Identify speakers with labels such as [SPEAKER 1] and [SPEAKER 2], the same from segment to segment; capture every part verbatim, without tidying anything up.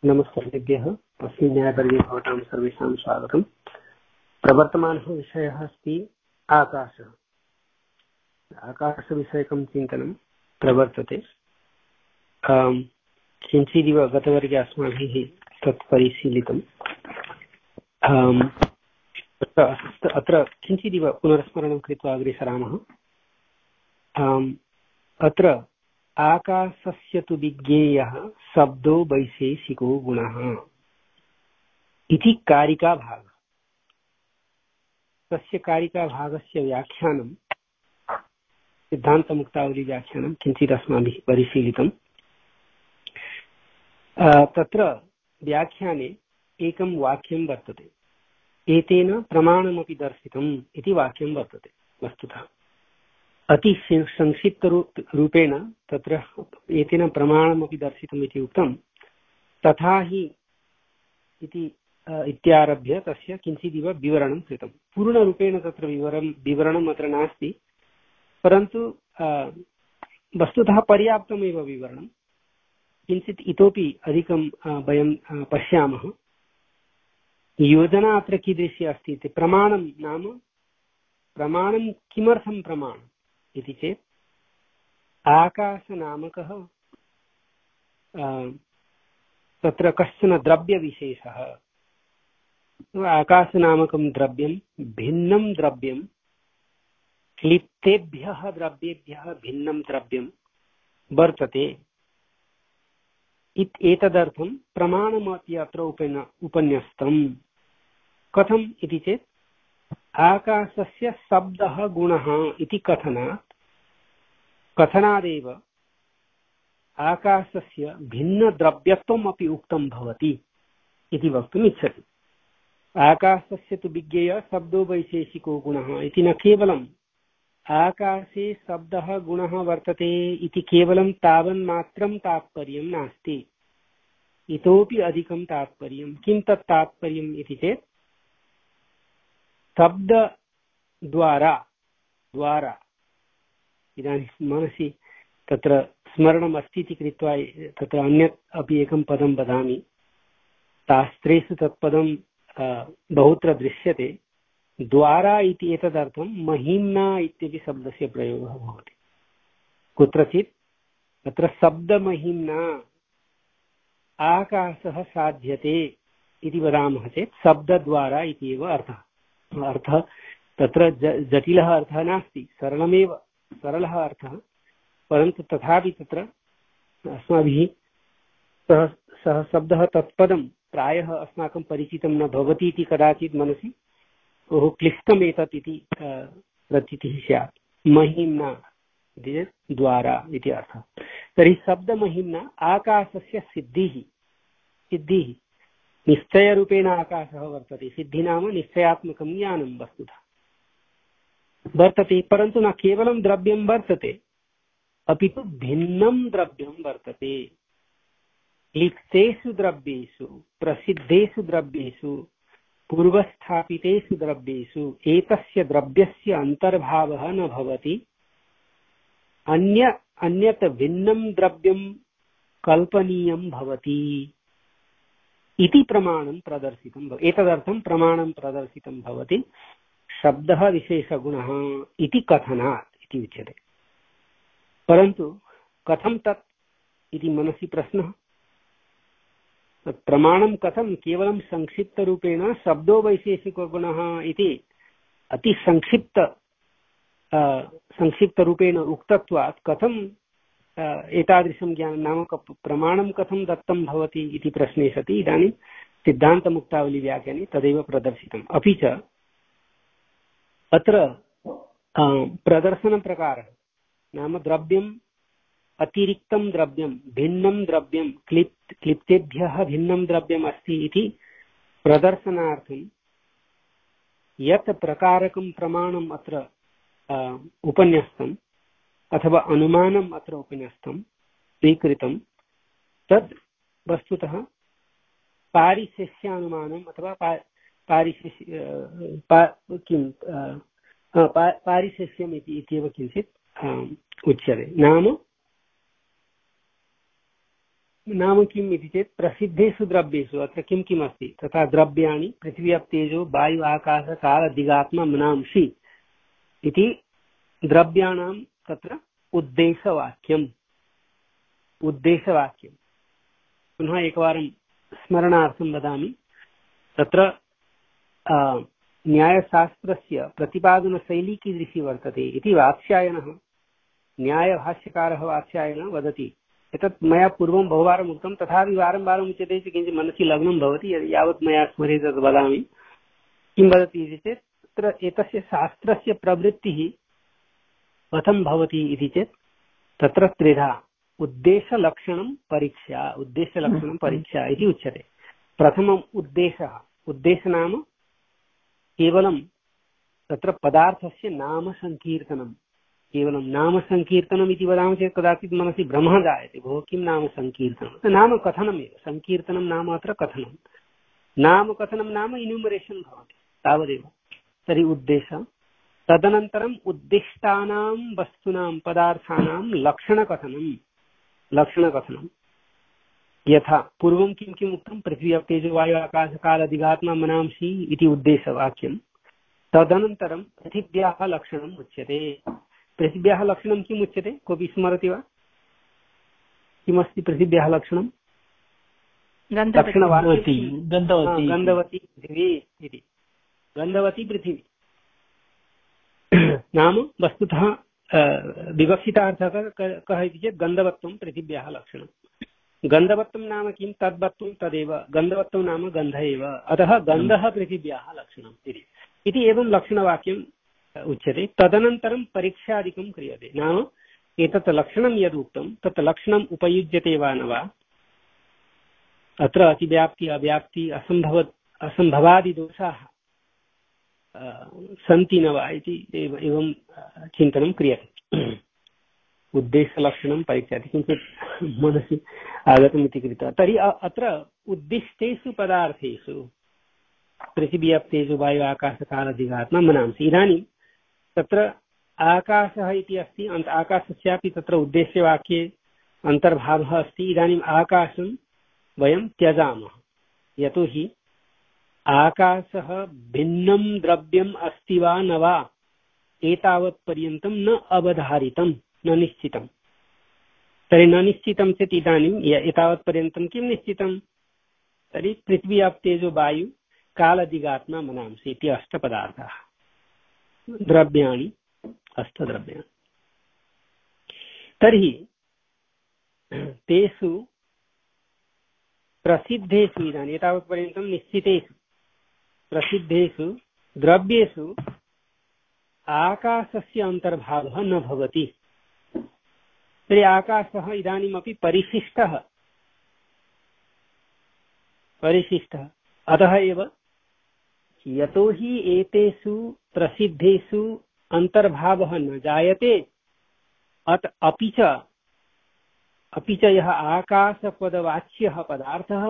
[SPEAKER 1] नमस्कारेभ्यः। अस्मिन् न्यायपर्वे भवतां सर्वेषां स्वागतम्। प्रवर्तमानः विषयः अस्ति आकाशः। आकाशविषयकं चिन्तनं प्रवर्तते। किञ्चिदिव गतवर्गे अस्माभिः तत् परिशीलितम्। अत्र किञ्चिदिव पुनर्स्मरणं कृत्वा अग्रे सरामः। अत्र आकाशस्य तु विज्ञेयः शब्दो वैशेषिको गुणः इति कारिकाभागः। तस्य कारिकाभागस्य व्याख्यानं सिद्धान्तमुक्तावली व्याख्यानं किञ्चित् अस्माभिः परिशीलितम्। तत्र व्याख्याने एकं वाक्यं वर्तते। एतेन प्रमाणमपि दर्शितम् इति वाक्यं वर्तते। वस्तुतः अति संक्षिप्त रूपेण तत्र एतेन प्रमाणमपि दर्शितम् इति उक्तं। तथा हि इति इत्यारभ्य तस्य किञ्चिदिव विवरणं कृतं। पूर्णरूपेण तत्र विवरणं विवरणम् अत्र नास्ति, परन्तु वस्तुतः पर्याप्तमेव विवरणं। किञ्चित् इतोपि अधिकं वयं पश्यामः। योजना अत्र कीदृशी अस्ति इति प्रमाणं नाम प्रमाणं किमर्थं प्रमाणम् इति चेत् आकाशनामकः तत्र कश्चन द्रव्यविशेषः। आकाशनामकं द्रव्यं भिन्नं द्रव्यं क्लिप्तेभ्यः द्रव्येभ्यः भिन्नं द्रव्यं वर्तते। एतदर्थं प्रमाणमपि अत्र उपन उपन्यस्तम्। कथम् इति चेत् आकाशस्य शब्दः गुणः इति कथनात् कथनादेव आकाशस्य भिन्नद्रव्यत्वम् अपि उक्तं भवति इति वक्तुम् इच्छति। आकाशस्य तु विज्ञेयः शब्दो वैशेषिको गुणः इति न केवलम् आकाशे शब्दः गुणः वर्तते इति केवलं तावन्मात्रं तात्पर्यं नास्ति, इतोपि अधिकं तात्पर्यं। किं तत् तात्पर्यम् इति चेत् शब्दद्वारा द्वारा इदानीं मनसि तत्र स्मरणम् अस्ति इति कृत्वा तत्र अन्यत् अपि एकं पदं वदामि। शास्त्रेषु तत् पदं बहुत्र दृश्यते। द्वारा इति एतदर्थं महिम्ना इत्यपि शब्दस्य प्रयोगः भवति। कुत्रचित् तत्र शब्दमहिम्ना आकाशः साध्यते इति वदामः चेत् शब्दद्वारा इति एव अर्थः। अर्थः तत्र जटिलः अर्थः नास्ति, सरलमेव सरलः अर्थः। परन्तु तथापि तत्र अस्माभिः सः सः शब्दः तत्पदं प्रायः अस्माकं परिचितं न भवति इति कदाचित् मनसि बहु क्लिष्टम् एतत् इति प्रतीतिः स्यात्। महिम्ना द्वारा इति अर्थः। तर्हि शब्दमहिम्ना आकाशस्य सिद्धिः सिद्धिः निश्चयरूपेण आकाशः वर्तते। सिद्धि नाम निश्चयात्मकं ज्ञानं वस्तुतः वर्तते। परन्तु न केवलं द्रव्यं वर्तते, अपि तु भिन्नं द्रव्यं वर्तते। लिप्तेषु द्रव्येषु प्रसिद्धेषु द्रव्येषु पूर्वस्थापितेषु द्रव्येषु एतस्य द्रव्यस्य अन्तर्भावः न भवति। अन्य अन्यत् भिन्नं द्रव्यं कल्पनीयं भवति इति प्रमाणं प्रदर्शितं भवति। एतदर्थं प्रमाणं प्रदर्शितं भवति। शब्दः विशेषगुणः इति कथनात् इति उच्यते। परन्तु कथं तत् इति मनसि प्रश्नः। प्रमाणं कथं केवलं संक्षिप्तरूपेण शब्दो वैशेषिको गुणः इति अति संक्षिप्त संक्षिप्तरूपेण उक्तत्वात् कथं एतादृशं ज्ञानं नाम प्रमाणं कथं दत्तं भवति इति प्रश्ने सति इदानीं सिद्धान्तमुक्तावली व्याख्याने तदेव प्रदर्शितम्। अपि च अत्र प्रदर्शनप्रकारः नाम द्रव्यम् अतिरिक्तं द्रव्यं भिन्नं द्रव्यं क्लिप् क्लिप्तेभ्यः भिन्नं द्रव्यम् अस्ति इति प्रदर्शनार्थं यत् प्रकारकं प्रमाणम् अत्र उपन्यस्तम् अथवा अनुमानम् अत्र उपन्यस्तं स्वीकृतं तत् वस्तुतः पारिशेष्यानुमानम् अथवा पारिशेष्य किं पारिशेष्यम् इति इत्येव किञ्चित् उच्यते। नाम नाम किम् इति चेत् प्रसिद्धेषु द्रव्येषु अत्र किं किम् अस्ति तथा द्रव्याणि पृथिवी अप् तेजो वायु आकाश काल दिगात्मा मनांसि इति द्रव्याणां तत्र उद्देशवाक्यम् उद्देशवाक्यं पुनः एकवारं स्मरणार्थं वदामि तत्र न्यायशास्त्रस्य प्रतिपादनशैली कीदृशी वर्तते इति वात्स्यायनः न्यायभाष्यकारः वात्स्यायनः वदति। एतत् मया पूर्वं बहुवारम् उक्तं तथापि वारं वारम् उच्यते चेत् किञ्चित् मनसि लग्नं भवति यावत् मया स्मर्यते तद् वदामि। किं वदति इति चेत् तत्र एतस्य शास्त्रस्य प्रवृत्तिः कथं भवति इति चेत् तत्र त्रिधा उद्देशलक्षणं परीक्षा उद्देशलक्षणं परीक्षा इति उच्यते। प्रथमम् उद्देशः उद्देश नाम केवलं तत्र पदार्थस्य नाम संकीर्तनं केवलं नाम संकीर्तनम् इति वदामः चेत् कदाचित् मनसि भ्रमः जायते भोः किं नाम संकीर्तनं नाम कथनमेव संकीर्तनं नाम अत्र कथनं नाम कथनं नाम इन्यूमरेशन् भवति तावदेव। तर्हि उद्देशः तदनन्तरम् उद्दिष्टानां वस्तूनां पदार्थानां लक्षणकथनं लक्षणकथनं यथा पूर्वं किं किम् उक्तं पृथ्वी अप् तेजो वायु आकाश काल दिगात्मा मनांसि इति उद्देशवाक्यं। तदनन्तरं पृथिव्याः लक्षणम् उच्यते। पृथिव्याः लक्षणं किम् उच्यते कोऽपि स्मरति वा किमस्ति पृथिव्याः लक्षणं?
[SPEAKER 2] गन्धवती
[SPEAKER 1] गन्धवती पृथिवी इति गन्धवती पृथिवी नाम वस्तुतः विवक्षितार्थः कः इति चेत् गन्धवत्वं पृथिव्याः लक्षणं। गन्धवत्वं नाम किं तद्वत्वं तदेव गन्धवत्वं नाम गन्ध एव अतः गन्धः पृथिव्याः लक्षणम् इति एवं लक्षणवाक्यम् उच्यते। तदनन्तरं परीक्षादिकं क्रियते नाम एतत् लक्षणं यदुक्तं तत् लक्षणम् उपयुज्यते वा न वा अत्र अतिव्याप्ति अव्याप्ति असम्भव असम्भवादिदोषाः सन्ति न वा इति एवं चिन्तनं क्रियते। उद्देशलक्षणं परीक्षाति किञ्चित् मनसि आगतमिति कृत्वा तर्हि अत्र उद्दिष्टेषु पदार्थेषु पृथिवी अप् तेजो वायु आकाश काल दिगात्मा मनांसि। इदानीं तत्र आकाशः इति अस्ति आकाशस्यापि तत्र उद्देश्यवाक्ये अन्तर्भावः अस्ति। इदानीम् आकाशं वयं त्यजामः यतोहि आकाशः भिन्नं द्रव्यम् अस्ति वा न वा एतावत् पर्यन्तं न अवधारितं न निश्चितं। तर्हि न निश्चितं चेत् इदानीं एतावत् पर्यन्तं किं निश्चितं तर्हि पृथ्वी अप् तेजो वायु कालदिगात्मा मनांसि इति अष्टपदार्थाः द्रव्याणि अष्टद्रव्याणि। तर्हि तेषु प्रसिद्धेषु इदानीं एतावत् पर्यन्तं निश्चितेषु प्रसिद्धेषु द्रव्येषु आकाशस्य अन्तर्भावः न भवति। तर्हि आकाशः इदानीमपि परिशिष्टः परिशिष्टः अतः एव यतोहि एतेषु प्रसिद्धेषु अन्तर्भावः न जायते अत अपि च अपि च यः आकाशपदवाच्यः पदार्थः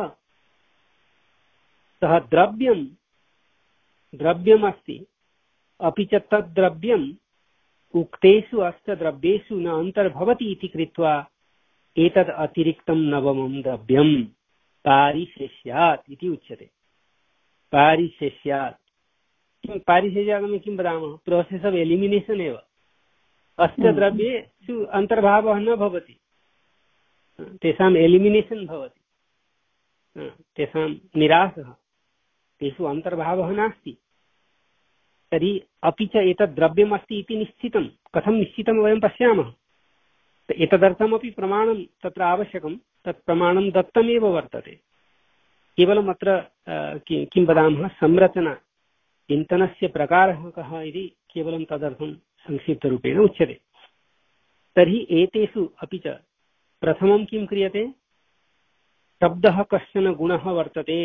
[SPEAKER 1] सः द्रव्यं द्रव्यमस्ति अपि च तद्द्रव्यम् उक्तेषु अष्टद्रव्येषु न अन्तर्भवति इति कृत्वा एतद् अतिरिक्तं नवमं द्रव्यं पारिशेष्यात् इति उच्यते। पारिशेष्यात् किं पारिशेष्यात् किं वदामः प्रोसेस् आफ् एलिमिनेशन् एव अष्टद्रव्येषु अन्तर्भावः न भवति तेषाम् एलिमिनेशन् भवति तेषां निरासः तेषु अन्तर्भावः नास्ति। तर्हि अपि च एतद् द्रव्यमस्ति इति निश्चितं कथं निश्चितं वयं पश्यामः। एतदर्थमपि प्रमाणं तत्र आवश्यकं तत् प्रमाणं दत्तमेव वर्तते केवलम् अत्र किं वदामः संरचना चिन्तनस्य प्रकारः कः इति केवलं तदर्थं संक्षिप्तरूपेण उच्यते। तर्हि एतेषु अपि च प्रथमं किं क्रियते शब्दः कश्चन गुणः वर्तते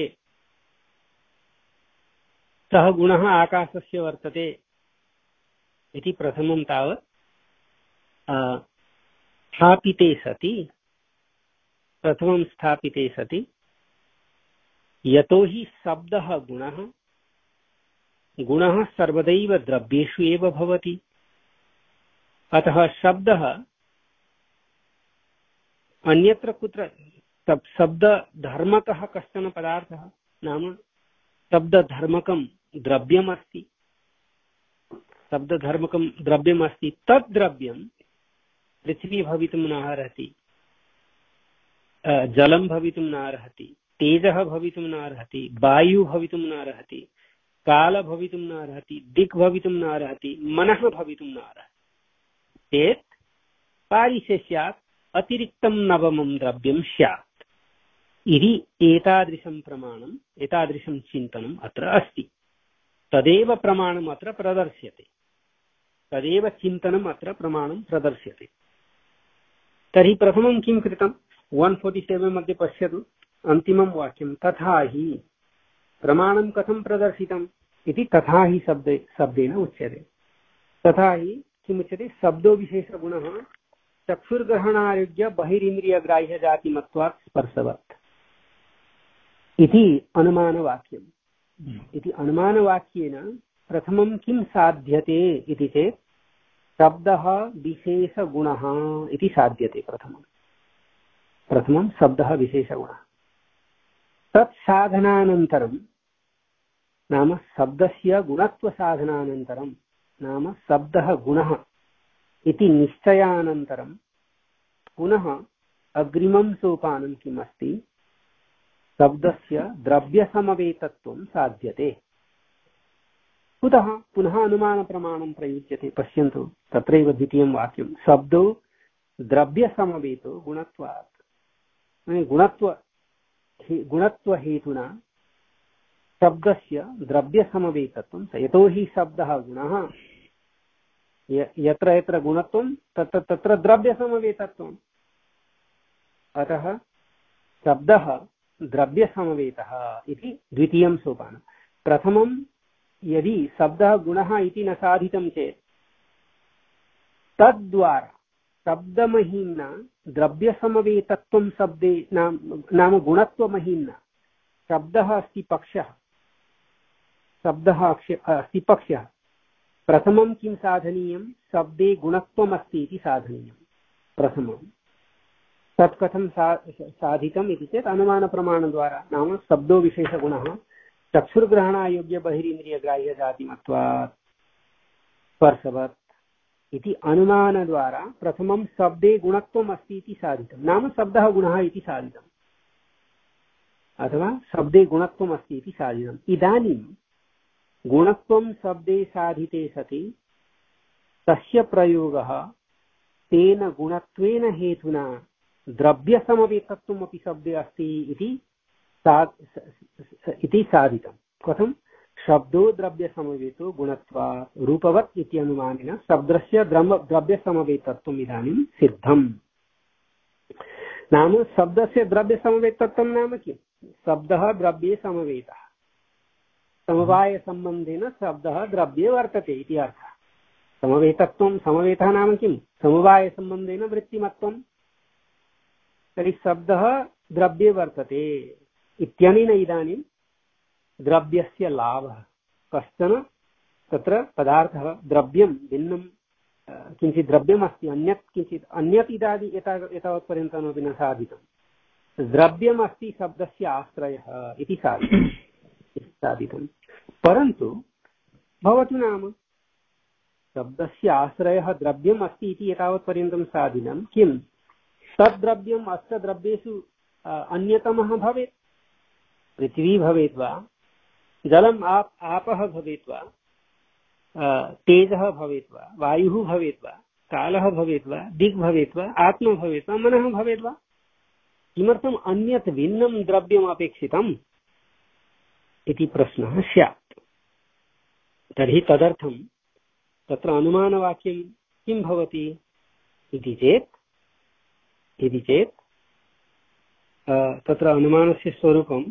[SPEAKER 1] सः गुणः आकाशस्य वर्तते इति प्रथमं तावत् स्थापिते सति प्रथमं स्थापिते सति यतोहि शब्दः गुणः गुणः सर्वदैव द्रव्येषु एव भवति अतः शब्दः अन्यत्र कुत्र सब शब्दधर्मकः कश्चन पदार्थः, नाम शब्दधर्मकं द्रव्यमस्ति, शब्दधर्मकं द्रव्यमस्ति, तद् द्रव्यं पृथ्वी भवितुं नार्हति, जलं भवितुं नार्हति, तेजः भवितुं नार्हति, वायुः भवितुं नार्हति, काल भवितुं नार्हति, दिक् भवितुं नार्हति, मनः भवितुं नार्हति चेत् पारिशेष्यात् अतिरिक्तं नवमं द्रव्यं स्यात् इति एतादृशं प्रमाणम्, एतादृशं चिन्तनम् अत्र अस्ति। तदेव प्रमाणम् अत्र प्रदर्श्यते, तदेव चिन्तनम् अत्र प्रमाणं प्रदर्श्यते। तर्हि प्रथमं किं कृतं? वन फोर्टी सेवन मध्ये पश्यतु, अन्तिमं वाक्यं तथा हि प्रमाणं कथं प्रदर्शितम् इति तथा हि शब्दे शब्देन उच्यते। तथा हि किमुच्यते? शब्दो विशेषगुणः चक्षुर्ग्रहणायोग्य बहिरिन्द्रियग्राह्य जातिमत्वात् स्पर्शवत् इति अनुमानवाक्यम्। इति अनुमानवाक्येन प्रथमं किं साध्यते इति चेत् शब्दः विशेषगुणः इति साध्यते। प्रथमं प्रथमं शब्दः विशेषगुणः। तत् साधनानन्तरं नाम शब्दस्य गुणत्वसाधनानन्तरं नाम शब्दः गुणः इति निश्चयानन्तरं पुनः अग्रिमं सोपानं किम् अस्ति? शब्दस्य द्रव्यसमवेतत्वं साध्यते। कुतः? पुनः अनुमानप्रमाणं प्रयुज्यते। पश्यन्तु, तत्रैव द्वितीयं वाक्यं, शब्दो द्रव्यसमवेतो गुणत्वात्। गुणत्व गुणत्वहेतुना शब्दस्य द्रव्यसमवेतत्वं, यतोहि शब्दः गुणः, यत्र यत्र गुणत्वं तत्र तत्र द्रव्यसमवेतत्वम्। अतः शब्दः द्रव्यसमवेतः इति द्वितीयं सोपानं। प्रथमं यदि शब्दः गुणः इति न साधितं चेत् तद्वारा शब्दमहिम्ना द्रव्यसमवेतत्वं शब्दे नाम, नाम गुणत्वमहिम्ना शब्दः अस्ति पक्षः, शब्दः अस्ति पक्षः। प्रथमं किं साधनीयं? शब्दे गुणत्वमस्ति इति साधनीयं प्रथमं। तत् कथं सा, साधितम् इति चेत् अनुमानप्रमाणद्वारा, नाम शब्दो विशेषगुणः चक्षुर्ग्रहणायोग्य बहिरिन्द्रियग्राह्य जातिमत्वात् स्पर्शवत् इति अनुमानद्वारा प्रथमं शब्दे गुणत्वम् अस्ति इति साधितं, नाम शब्दः गुणः इति साधितम्, अथवा शब्दे गुणत्वम् अस्ति इति साधितम्। इदानीं गुणत्वं शब्दे साधिते सति तस्य प्रयोगः तेन गुणत्वेन हेतुना द्रव्यसमवेतत्वमपि शब्दे अस्ति इति इति साधितं। कथं? शब्दो द्रव्यसमवेतो गुणत्वात् रूपवत् इति अनुमानेन शब्दस्य द्रव्यसमवेतत्वम् इदानीं सिद्धम्। नाम शब्दस्य द्रव्यसमवेतत्वं नाम किं? शब्दः द्रव्ये समवेतः, समवायसम्बन्धेन शब्दः द्रव्ये वर्तते इति अर्थः। समवेतत्वं, समवेतः नाम किं? समवायसम्बन्धेन वृत्तिमत्वं। तर्हि शब्दः द्रव्ये वर्तते इत्यनेन इदानीं द्रव्यस्य लाभः, कश्चन तत्र पदार्थः द्रव्यं भिन्नं किञ्चित् द्रव्यमस्ति, अन्यत् किञ्चित् अन्यत् इदादि एतावत्पर्यन्तमपि न साधितं। द्रव्यमस्ति शब्दस्य आश्रयः इति साधितं साधितं परन्तु भवतु नाम शब्दस्य आश्रयः द्रव्यम् अस्ति इति एतावत्पर्यन्तं साधितं। किं तद्द्रव्यम् अष्टद्रव्येषु अन्यतमः भवेत्? पृथ्वी भवेत् वा, जलम् आप आपः भवेत् वा, तेजः भवेत् वा, वायुः भवेत् वा, कालः भवेत् वा, दिक् भवेत् वा, आत्मा भवेत् वा, मनः भवेत् वा? किमर्थम् अन्यत् भिन्नं द्रव्यम् अपेक्षितम् इति प्रश्नः स्यात्। तर्हि तदर्थं तत्र अनुमानवाक्यं किं भवति इति चेत् इति चेत् तत्र अनुमानस्य स्वरूपं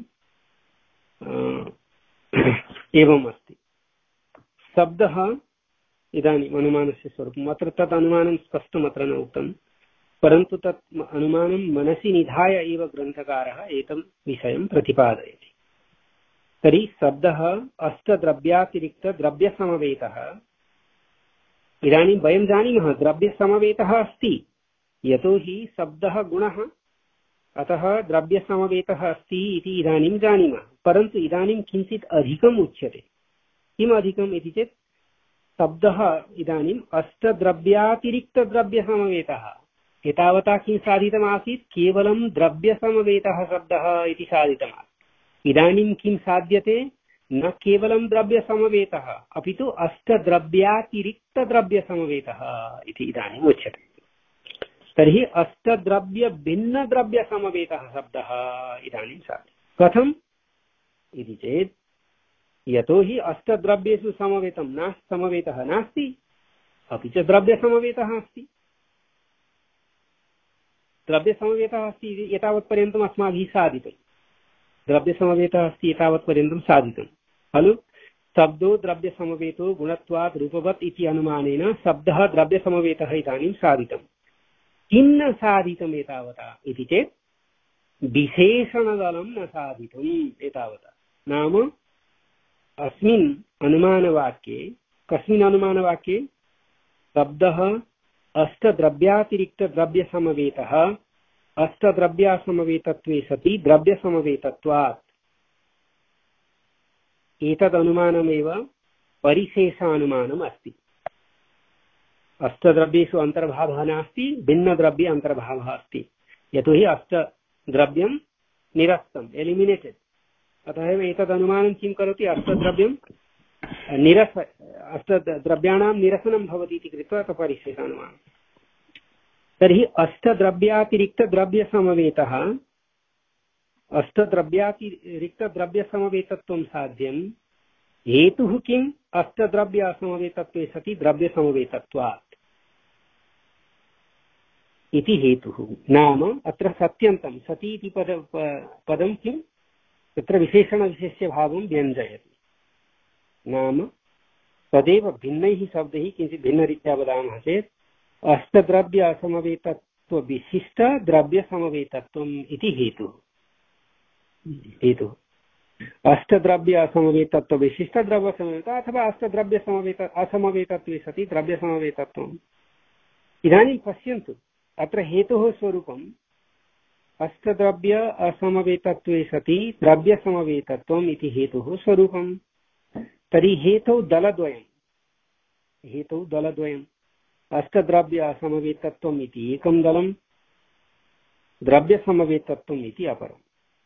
[SPEAKER 1] एवम् अस्ति। शब्दः इदानीम् अनुमानस्य स्वरूपम्, अत्र तत् अनुमानं स्पष्टमत्र न उक्तं, परन्तु तत् अनुमानं मनसि निधाय एव ग्रन्थकारः एतं विषयं प्रतिपादयति। तर्हि शब्दः अष्टद्रव्यातिरिक्तद्रव्यसमवेतः। इदानीं वयं जानीमः द्रव्यसमवेतः अस्ति, यतोहि शब्दः गुणः अतः द्रव्यसमवेतः अस्ति इति इदानीं जानीमः। परन्तु इदानीं किञ्चित् अधिकम् उच्यते। किम् अधिकम् इति चेत् शब्दः इदानीम् अष्टद्रव्यातिरिक्तद्रव्यसमवेतः। एतावता किं साधितमासीत्? केवलं द्रव्यसमवेतः शब्दः इति साधितमासीत्। इदानीं किं साध्यते? न केवलं द्रव्यसमवेतः अपि तु अष्टद्रव्यातिरिक्तद्रव्यसमवेतः इति इदानीम् उच्यते। तर्हि अष्टद्रव्यभिन्नद्रव्यसमवेतः शब्दः इदानीं साध्यते। कथम् इति चेत् यतोहि अष्टद्रव्येषु समवेतं नास्ति, समवेतः नास्ति, अपि च द्रव्यसमवेतः अस्ति। द्रव्यसमवेतः अस्ति एतावत्पर्यन्तम् अस्माभिः साधितं। द्रव्यसमवेतः अस्ति एतावत्पर्यन्तं साधितं खलु। शब्दो द्रव्यसमवेतो गुणत्वात् रूपवत् इति अनुमानेन शब्दः द्रव्यसमवेतः इदानीं साधितं। किं न साधितम् एतावता इति चेत् विशेषणदलं न साधितम् एतावता। नाम अस्मिन् अनुमानवाक्ये, कस्मिन् अनुमानवाक्ये? शब्दः अष्टद्रव्यातिरिक्तद्रव्यसमवेतः अष्टद्रव्यासमवेतत्वे सति द्रव्यसमवेतत्वात्। एतदनुमानमेव परिशेषानुमानम् अस्ति। अष्टद्रव्येषु अन्तर्भावः नास्ति, भिन्नद्रव्ये अन्तर्भावः अस्ति। यतोहि अष्टद्रव्यं निरस्तम्, एलिमिनेटेड्। अतः एव एतदनुमानं किं करोति? अष्टद्रव्यं निरस अष्टद्रव्याणां निरसनं भवति इति कृत्वा परिशेषानुमानम्। तर्हि अष्टद्रव्यातिरिक्तद्रव्यसमवेतः अष्टद्रव्यातिरिक्तद्रव्यसमवेतत्वं साध्यं। हेतुः किम्? अष्टद्रव्यासमवेतत्वे सति द्रव्यसमवेतत्वात् इति हेतुः। नाम अत्र सत्यन्तं सति इति पद पदं किं? तत्र विशेषणविशेष्यभावं व्यञ्जयति। नाम तदेव भिन्नैः शब्दैः किञ्चित् भिन्नरीत्या वदामः चेत् अष्टद्रव्य असमवेतत्वविशिष्ट द्रव्यसमवेतत्वम् इति हेतुः। हेतुः अष्टद्रव्य असमवेतत्वविशिष्ट द्रव्यसमवेत अथवा अष्टद्रव्य समवेत असमवेतत्वे सति द्रव्यसमवेतत्वम्। इदानीं पश्यन्तु, अत्र हेतोः स्वरूपम् अष्टद्रव्य असमवेतत्वे सति द्रव्यसमवेतत्वम् इति हेतुः स्वरूपम्। तर्हि हेतौ दलद्वयम्, हेतौ दलद्वयम्। अष्टद्रव्य असमवेतत्वम् इति एकं दलं, द्रव्यसमवेतत्वम् इति अपरम्।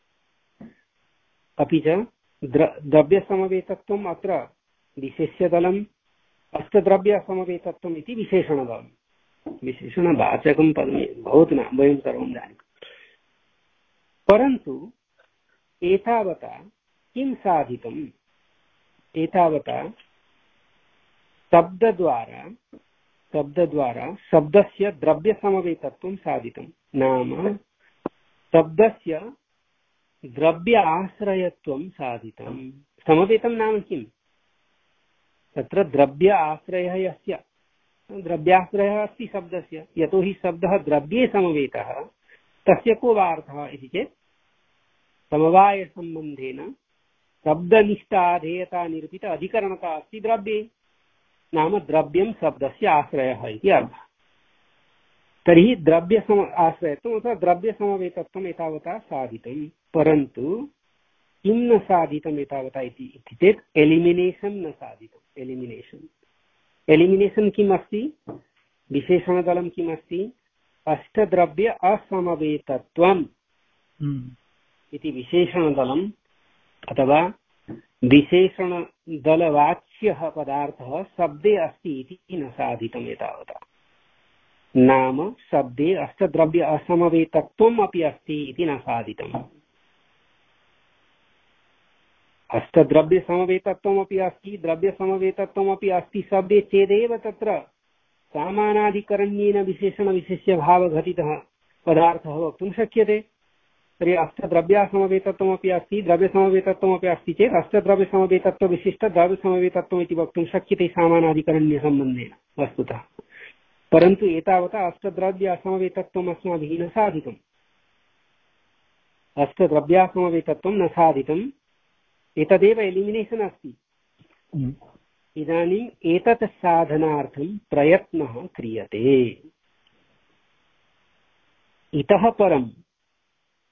[SPEAKER 1] अपि च द्रव्यसमवेतत्वम् अत्र विशेष्यदलम्, अष्टद्रव्यसमवेतत्वम् इति विशेषणदलम्। विशेषणवाचकं पदं भवतु न, वयं सर्वं जानीमः। परन्तु एतावता किं साधितम्? एतावता शब्दद्वारा शब्दद्वारा शब्दस्य द्रव्यसमवेतत्वं साधितं। नाम शब्दस्य द्रव्य आश्रयत्वं साधितं। समवेतं नाम किं? तत्र द्रव्य आश्रयः यस्य, द्रव्याश्रयः अस्ति शब्दस्य। यतोहि शब्दः द्रव्ये समवेतः, तस्य को वा अर्थः इति चेत् समवायसम्बन्धेन शब्दनिष्ठाधेयता निरूपित अधिकरणता अस्ति द्रव्ये। नाम द्रव्यं शब्दस्य आश्रयः इति अर्थः। तर्हि द्रव्य सम आश्रयत्वम् अथवा द्रव्यसमवेतत्वम् एतावता साधितं। परन्तु किं न साधितम् एतावता इति चेत् एलिमिनेशन् न साधितम्। एलिमिनेशन् एलिमिनेशन् किम् अस्ति? विशेषणदलं किम् अस्ति? अष्टद्रव्य असमवेतत्वम् इति विशेषणदलम् अथवा विशेषणदलवाच्यः पदार्थः शब्दे अस्ति इति न साधितम् एतावता। नाम शब्दे अष्टद्रव्य असमवेतत्वम् अपि अस्ति इति न साधितम्। अष्टद्रव्यसमवेतत्वमपि अस्ति, द्रव्यसमवेतत्वमपि अस्ति शब्दे चेदेव तत्र सामानाधिकरण्येन विशेषणविशेष्यभावघटितः पदार्थः वक्तुं शक्यते। तर्हि अष्टद्रव्यासमवेतत्वमपि अस्ति, द्रव्यसमवेतत्वमपि अस्ति चेत् अष्टद्रव्यसमवेतत्वविशिष्ट द्रव्यसमवेतत्वम् इति वक्तुं शक्यते सामानाधिकरण्यसम्बन्धेन वस्तुतः। परन्तु एतावता अष्टद्रव्य असमवेतत्वम् अस्माभिः न साधितम्। अष्टद्रव्यासमवेतत्वं न साधितम्। एतदेव एलिमिनेशन् अस्ति। इदानीम् एतत् साधनार्थं प्रयत्नः क्रियते। इतः परं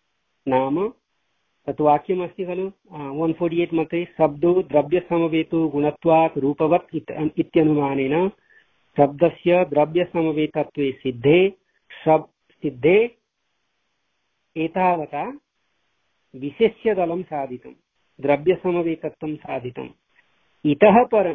[SPEAKER 1] नाम तत् वाक्यमस्ति खलु वन् फोर्टि एय्ट् मध्ये शब्दो द्रव्यसमवेतो गुणत्वात् रूपवत् इत्यनुमानेन शब्दस्य द्रव्यसमवेतत्वे सिद्धे शब् सिद्धे एतावता विशेष्यदलं साधितं द्रव्यसमवेतत्वं साधितम् इतः परं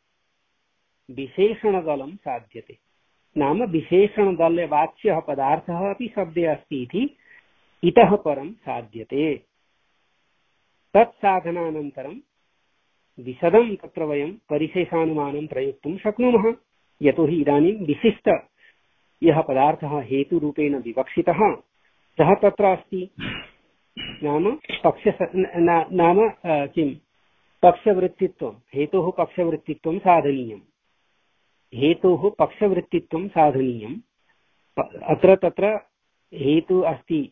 [SPEAKER 1] विशेषणदलं साध्यते नाम विशेषणदलवाच्यः पदार्थः अपि शब्दे अस्ति इति इतः परं साध्यते तत्साधनानन्तरं विशदं तत्र वयं परिशेषानुमानं प्रयोक्तुं शक्नुमः यतोहि इदानीं विशिष्ट यः पदार्थः हेतुरूपेण विवक्षितः सः तत्र अस्ति नाम पक्ष नाम किं पक्षवृत्तित्वं हेतोः पक्षवृत्तित्वं साधनीयं हेतोः पक्षवृत्तित्वं साधनीयम् अत्र तत्र हेतु अस्ति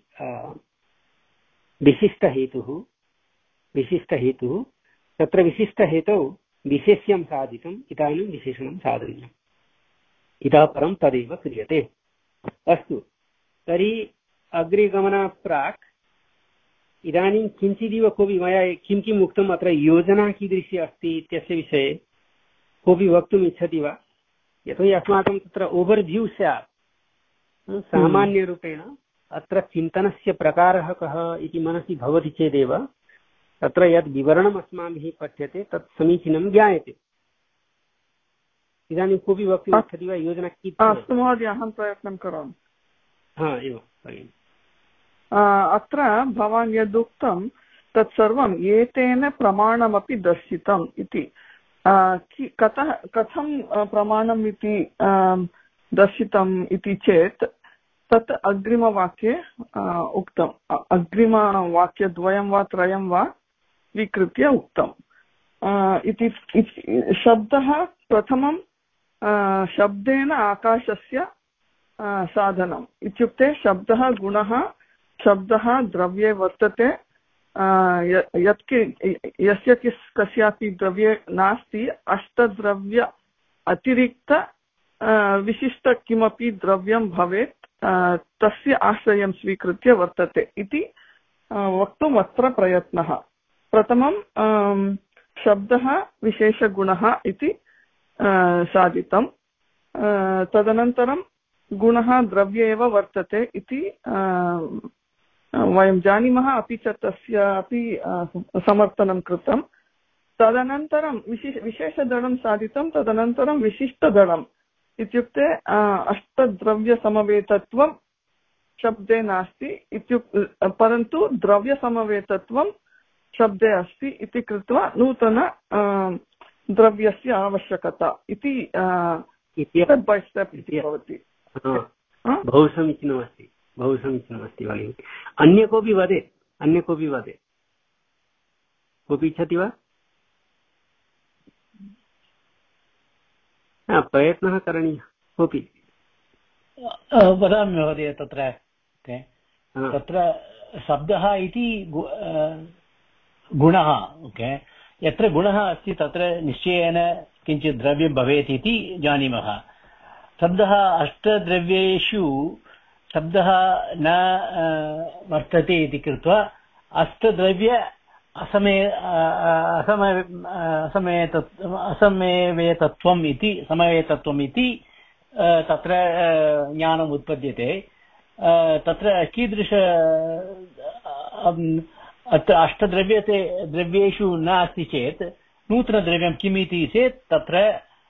[SPEAKER 1] विशिष्टहेतुः विशिष्टहेतुः तत्र विशिष्टहेतौ विशेष्यं साधितम् इदानीं विशेषणं साधनीयम् इतः परं तदेव क्रियते अस्तु तर्हि अग्रे गमनात् प्राक् इदानीं किञ्चिदिव कोऽपि मया किं किम् उक्तम् अत्र योजना कीदृशी अस्ति इत्यस्य विषये कोऽपि वक्तुम् इच्छति वा यतोहि अस्माकं तत्र ओवर्व्यू स्यात् सामान्यरूपेण अत्र चिन्तनस्य प्रकारः कः इति मनसि भवति चेदेव तत्र यद् विवरणम् अस्माभिः पठ्यते तत् समीचीनं ज्ञायते इदानीं कोऽपि वक्तुम् इच्छति वा योजना कीदृशी
[SPEAKER 2] अस्तु महोदय अहं प्रयत्नं करोमि
[SPEAKER 1] हा एवं
[SPEAKER 2] अत्र भवान् यदुक्तं तत्सर्वम् एतेन प्रमाणमपि दर्शितम् इति कथं कथं प्रमाणम् इति दर्शितम् इति चेत् तत् अग्रिमवाक्ये उक्तम् अग्रिमवाक्यद्वयं वा त्रयं वा स्वीकृत्य उक्तम् इति शब्दः प्रथमं शब्देन आकाशस्य साधनम् इत्युक्ते शब्दः गुणः शब्दः द्रव्ये वर्तते यत् यस्य कस्यापि द्रव्ये नास्ति अष्टद्रव्य अतिरिक्त विशिष्ट किमपि द्रव्यं भवेत् तस्य आश्रयं स्वीकृत्य वर्तते इति वक्तुम् अत्र प्रयत्नः प्रथमं शब्दः विशेषगुणः इति साधितं तदनन्तरं गुणः द्रव्ये एव वर्तते इति वयं जानीमः अपि च तस्य अपि समर्थनं कृतं तदनन्तरं विशेष विशेषदलं साधितं तदनन्तरं विशिष्टदलम् इत्युक्ते अष्टद्रव्यसमवेतत्वं शब्दे नास्ति इत्युक्ते परन्तु द्रव्यसमवेतत्वं शब्दे अस्ति इति कृत्वा नूतन द्रव्यस्य आवश्यकता इति स्टेप् बै स्टेप् इति भवति
[SPEAKER 1] बहु समीचीनमस्ति बहु समीचीनमस्ति भगिनि अन्य कोऽपि वदेत् अन्य कोऽपि वदेत् कोऽपि इच्छति वा प्रयत्नः करणीयः कोऽपि
[SPEAKER 3] वदामि महोदय तत्र तत्र शब्दः इति गुणः ओके यत्र गुणः अस्ति तत्र निश्चयेन किञ्चित् द्रव्यं भवेत् इति जानीमः शब्दः अष्टद्रव्येषु शब्दः न वर्तते इति कृत्वा अष्टद्रव्य असमय असमय असमवेतत्वम् इति समवेतत्वम् इति तत्र ज्ञानम् उत्पद्यते तत्र कीदृश अत्र अष्टद्रव्यते द्रव्येषु नास्ति चेत् नूतनद्रव्यं किम् इति चेत् तत्र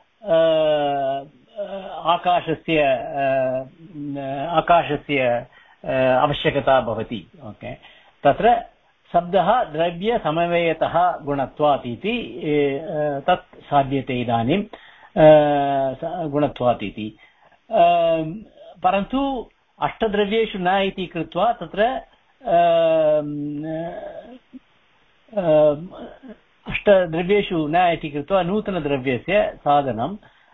[SPEAKER 3] आकाशस्य आकाशस्य आवश्यकता भवति ओके तत्र शब्दः द्रव्यसमवेतः गुणत्वात् इति तत् साध्यते इदानीं गुणत्वात् इति परन्तु अष्टद्रव्येषु न इति कृत्वा तत्र अष्टद्रव्येषु न इति कृत्वा नूतनद्रव्यस्य साधनं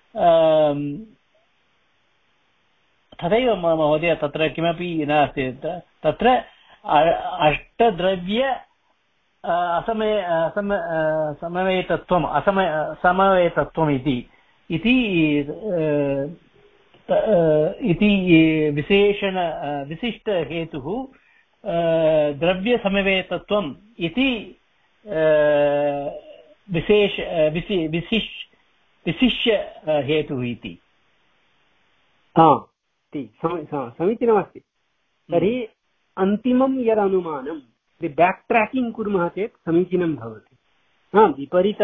[SPEAKER 3] तथैव महोदय तत्र किमपि नास्ति तत्र अष्टद्रव्य असमय समवेतत्वम् असमय समवेतत्वम् इति इति विशेषण विशिष्टहेतुः द्रव्यसमवेतत्वम् इति विशेष विशि विशिष् विशिष्य हेतुः इति।
[SPEAKER 1] समीचीनमस्ति। तर्हि अन्तिमं यदनुमानं बेक् ट्राकिङ्ग् कुर्मः चेत् समीचीनं भवति। हा विपरीत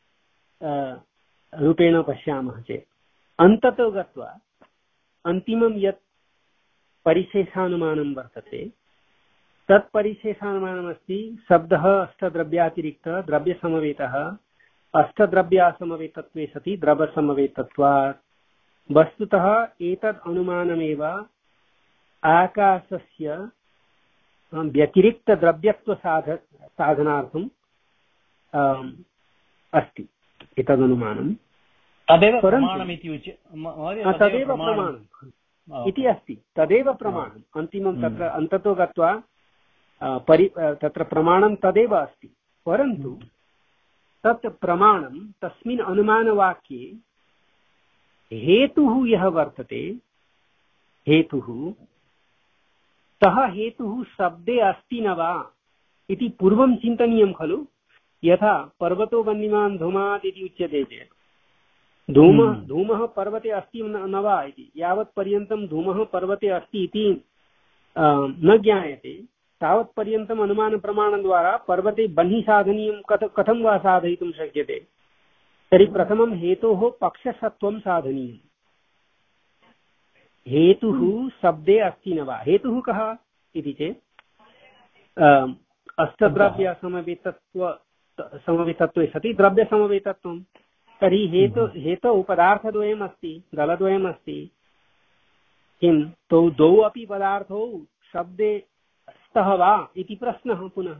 [SPEAKER 1] रूपेण पश्यामः चेत् अन्ततो गत्वा अन्तिमं यत् परिशेषानुमानं वर्तते तत् परिशेषानुमानमस्ति शब्दः अष्टद्रव्यातिरिक्तः द्रव्यसमवेतः अष्टद्रव्यासमवेतत्वे सति द्रव्यसमवेतत्वात्। वस्तुतः एतद् अनुमानमेव आकाशस्य व्यतिरिक्तद्रव्यत्व साध साधनार्थम् अस्ति एतदनुमानं।
[SPEAKER 3] तदेव प्रमाणम् इति उच्यते।
[SPEAKER 1] तदेव प्रमाणम् इति अस्ति, तदेव प्रमाणम्। अन्तिमं तत्र अन्ततो गत्वा परि तत्र प्रमाणं तदेव अस्ति, परन्तु तत् प्रमाणं तस्मिन् अनुमानवाक्ये हेतुः यः वर्तते, हेतुः सः हेतुः शब्दे अस्ति न वा इति पूर्वं चिन्तनीयं खलु। यथा पर्वतो वह्निमान् धूमात् इति उच्यते चेत् धूमः धूमः पर्वते अस्ति न वा इति, यावत् पर्यन्तं धूमः पर्वते अस्ति इति न ज्ञायते तावत् पर्यन्तम् अनुमानप्रमाणद्वारा पर्वते बह्निः साधनीयं कथ कथं वा साधयितुं शक्यते। तर्हि प्रथमं हेतोः पक्षसत्वं साधनीयम्। हेतुः शब्दे अस्ति न वा, हेतुः कः इति चेत् अष्टद्रव्यसमवेतत्व समवेतत्वे सति द्रव्यसमवेतत्वं। तर्हि हेतु हेतौ पदार्थद्वयम् अस्ति, दलद्वयम् अस्ति, किं तौ द्वौ अपि पदार्थौ शब्दे स्तः वा इति प्रश्नः पुनः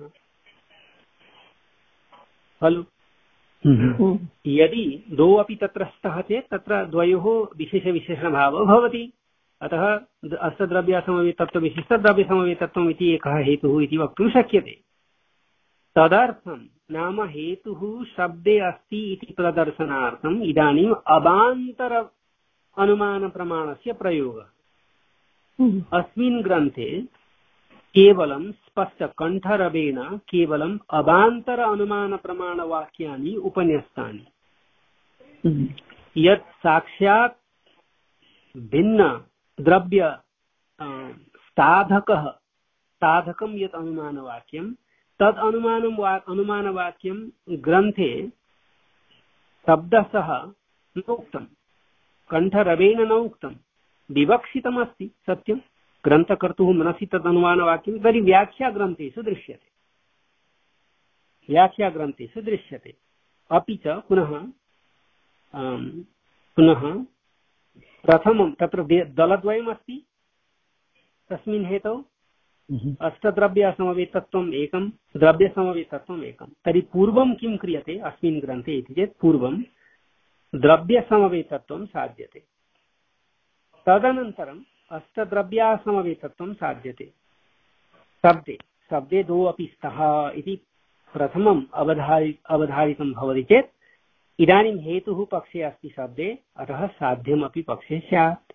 [SPEAKER 1] खलु। यदि द्वौ अपि तत्र स्तः चेत् तत्र द्वयोः विशेषविशेषणभावः भवति। अतः अष्टद्रव्यसमवेतत्वविशिष्टद्रव्यसमवेतत्वम् इति एकः हेतुः इति वक्तुं शक्यते। तदर्थं नाम हेतुः शब्दे अस्ति इति प्रदर्शनार्थम् इदानीम् अवान्तर अनुमानप्रमाणस्य प्रयोगः। अस्मिन् ग्रन्थे केवलं स्पष्टकण्ठरवेण केवलम् अवान्तर अनुमानप्रमाणवाक्यानि उपन्यस्तानि। यत् साक्षात् भिन्न द्रव्य साधकः साधकं यत् अनुमानवाक्यं तद् अनुमानं वा अनुमानवाक्यं ग्रन्थे शब्दशः न उक्तं, कण्ठरवेण न उक्तं, विवक्षितमस्ति सत्यं ग्रन्थकर्तुः मनसि तद् अनुमानवाक्यं। तर्हि व्याख्याग्रन्थेषु दृश्यते, व्याख्याग्रन्थेषु दृश्यते। अपि च पुनः पुनः प्रथमं तत्र दलद्वयमस्ति तस्मिन् हेतौ अष्टद्रव्यसमवेतत्वम् एकं, द्रव्यसमवेतत्वम् एकं। तर्हि पूर्वं किं क्रियते अस्मिन् ग्रन्थे इति चेत् पूर्वं द्रव्यसमवेतत्वं साध्यते, तदनन्तरम् अष्टद्रव्यासमवेतत्वं साध्यते। शब्दे शब्दे द्वौ अपि स्तः इति प्रथमम् अवधारि अवधारितं भवति चेत् इदानीं हेतुः पक्षे अस्ति शब्दे, अतः साध्यमपि पक्षे स्यात्।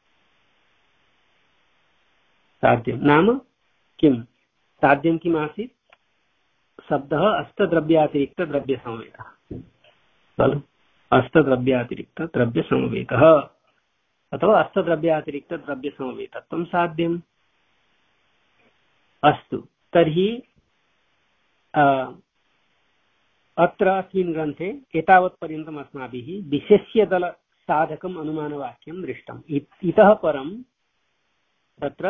[SPEAKER 1] साध्यं नाम किं, साध्यं किम् आसीत्, शब्दः अष्टद्रव्यातिरिक्तद्रव्यसमवेतः खलु, अष्टद्रव्यातिरिक्तद्रव्यसमवेतः अथवा अष्टद्रव्यातिरिक्तद्रव्यसमवेतत्वं साध्यम्। अस्तु, तर्हि अत्र अस्मिन् ग्रन्थे एतावत्पर्यन्तम् अस्माभिः विशेष्यदलसाधकम् अनुमानवाक्यं दृष्टम्। इतः परं तत्र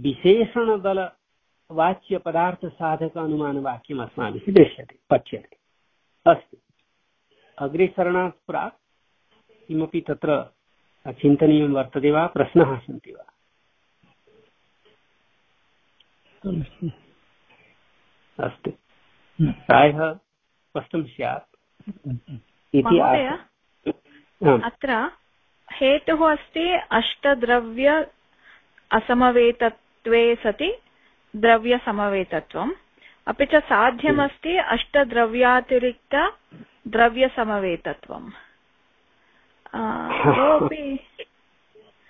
[SPEAKER 1] विशेषणदलवाच्यपदार्थसाधक अनुमानवाक्यम् अस्माभिः दृश्यते, पच्यते। अस्तु, अग्रे सरणात् प्राक् किमपि तत्र चिन्तनीयं वर्तते वा, प्रश्नाः सन्ति वा? अस्तु, प्रायः स्पष्टं स्यात् इति।
[SPEAKER 4] अत्र हेतुः अस्ति अष्टद्रव्य असमवेतत्वे सति द्रव्यसमवेतत्वम्, अपि च साध्यमस्ति अष्टद्रव्यातिरिक्त द्रव्यसमवेतत्वम्।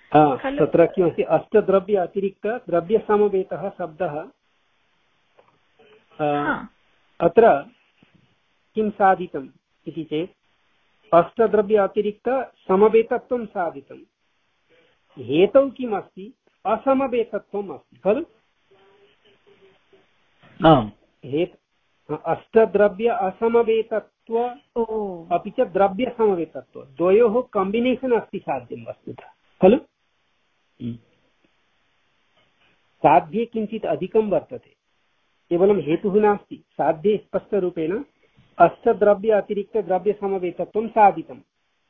[SPEAKER 1] तत्र किमस्ति, अष्टद्रव्य अतिरिक्त द्रव्यसमवेतः शब्दः अत्र किं साधितम् इति चेत् अष्टद्रव्य अतिरिक्त समवेतत्वं साधितम्। हेतौ किम् अस्ति? असमवेतत्वम् अस्ति खलु। अष्टद्रव्य असमवेतत्व अपि च द्रव्य समवेतत्व द्वयोः कम्बिनेशन् अस्ति साध्यं वस्तुतः खलु। साध्ये किञ्चित् अधिकं वर्तते, केवलं हेतुः नास्ति। साध्ये स्पष्टरूपेण अष्टद्रव्य अतिरिक्त द्रव्य समवेतत्वं साधितम्।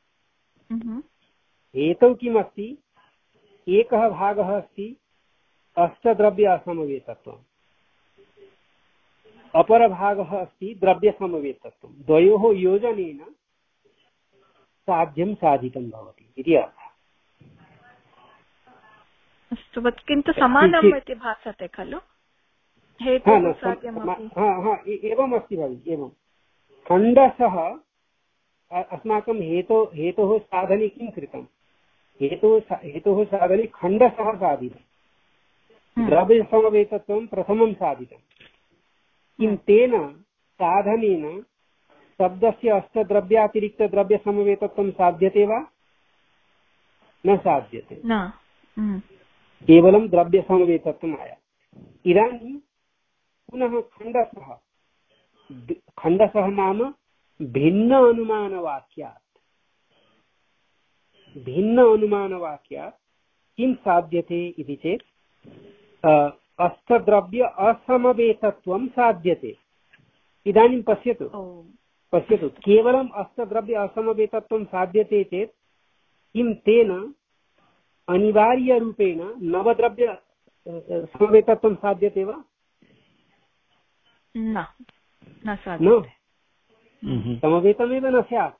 [SPEAKER 1] हेतौ किम् अस्ति? एकः भागः अस्ति अष्टद्रव्य असमवेतत्वम्, अपरभागः अस्ति द्रव्यसमवेतत्वं। द्वयोः योजनेन साध्यं साधितं भवति इति अर्थः।
[SPEAKER 4] अस्तु, किन्तु समानम् इति भासते खलु। एवम्
[SPEAKER 1] अस्ति भगिनि। एवं खण्डशः अस्माकं हेतो हेतोः साधने किं कृतं? हेतोः हेतोः साधने खण्डशः साधितं, द्रव्यसमवेतत्वं प्रथमं साधितम्। किं तेन साधनेन शब्दस्य अष्टद्रव्यातिरिक्त द्रव्यसमवेतत्वं साध्यते वा? न साध्यते, केवलं द्रव्यसमवेतत्वम् आया। इदानीं पुनः खण्डशः खण्डशः नाम भिन्न अनुमानवाक्यात् भिन्न अनुमानवाक्यात् किं साध्यते इति चेत् अष्टद्रव्य असमवेतत्वं साध्यते। इदानीं पश्यतु पश्यतु केवलम् अष्टद्रव्य असमवेतत्वं साध्यते चेत् किं तेन अनिवार्यरूपेण नवद्रव्य समवेतत्वं साध्यते वा?
[SPEAKER 4] न, न साध्यते।
[SPEAKER 1] समवेतमेव न स्यात्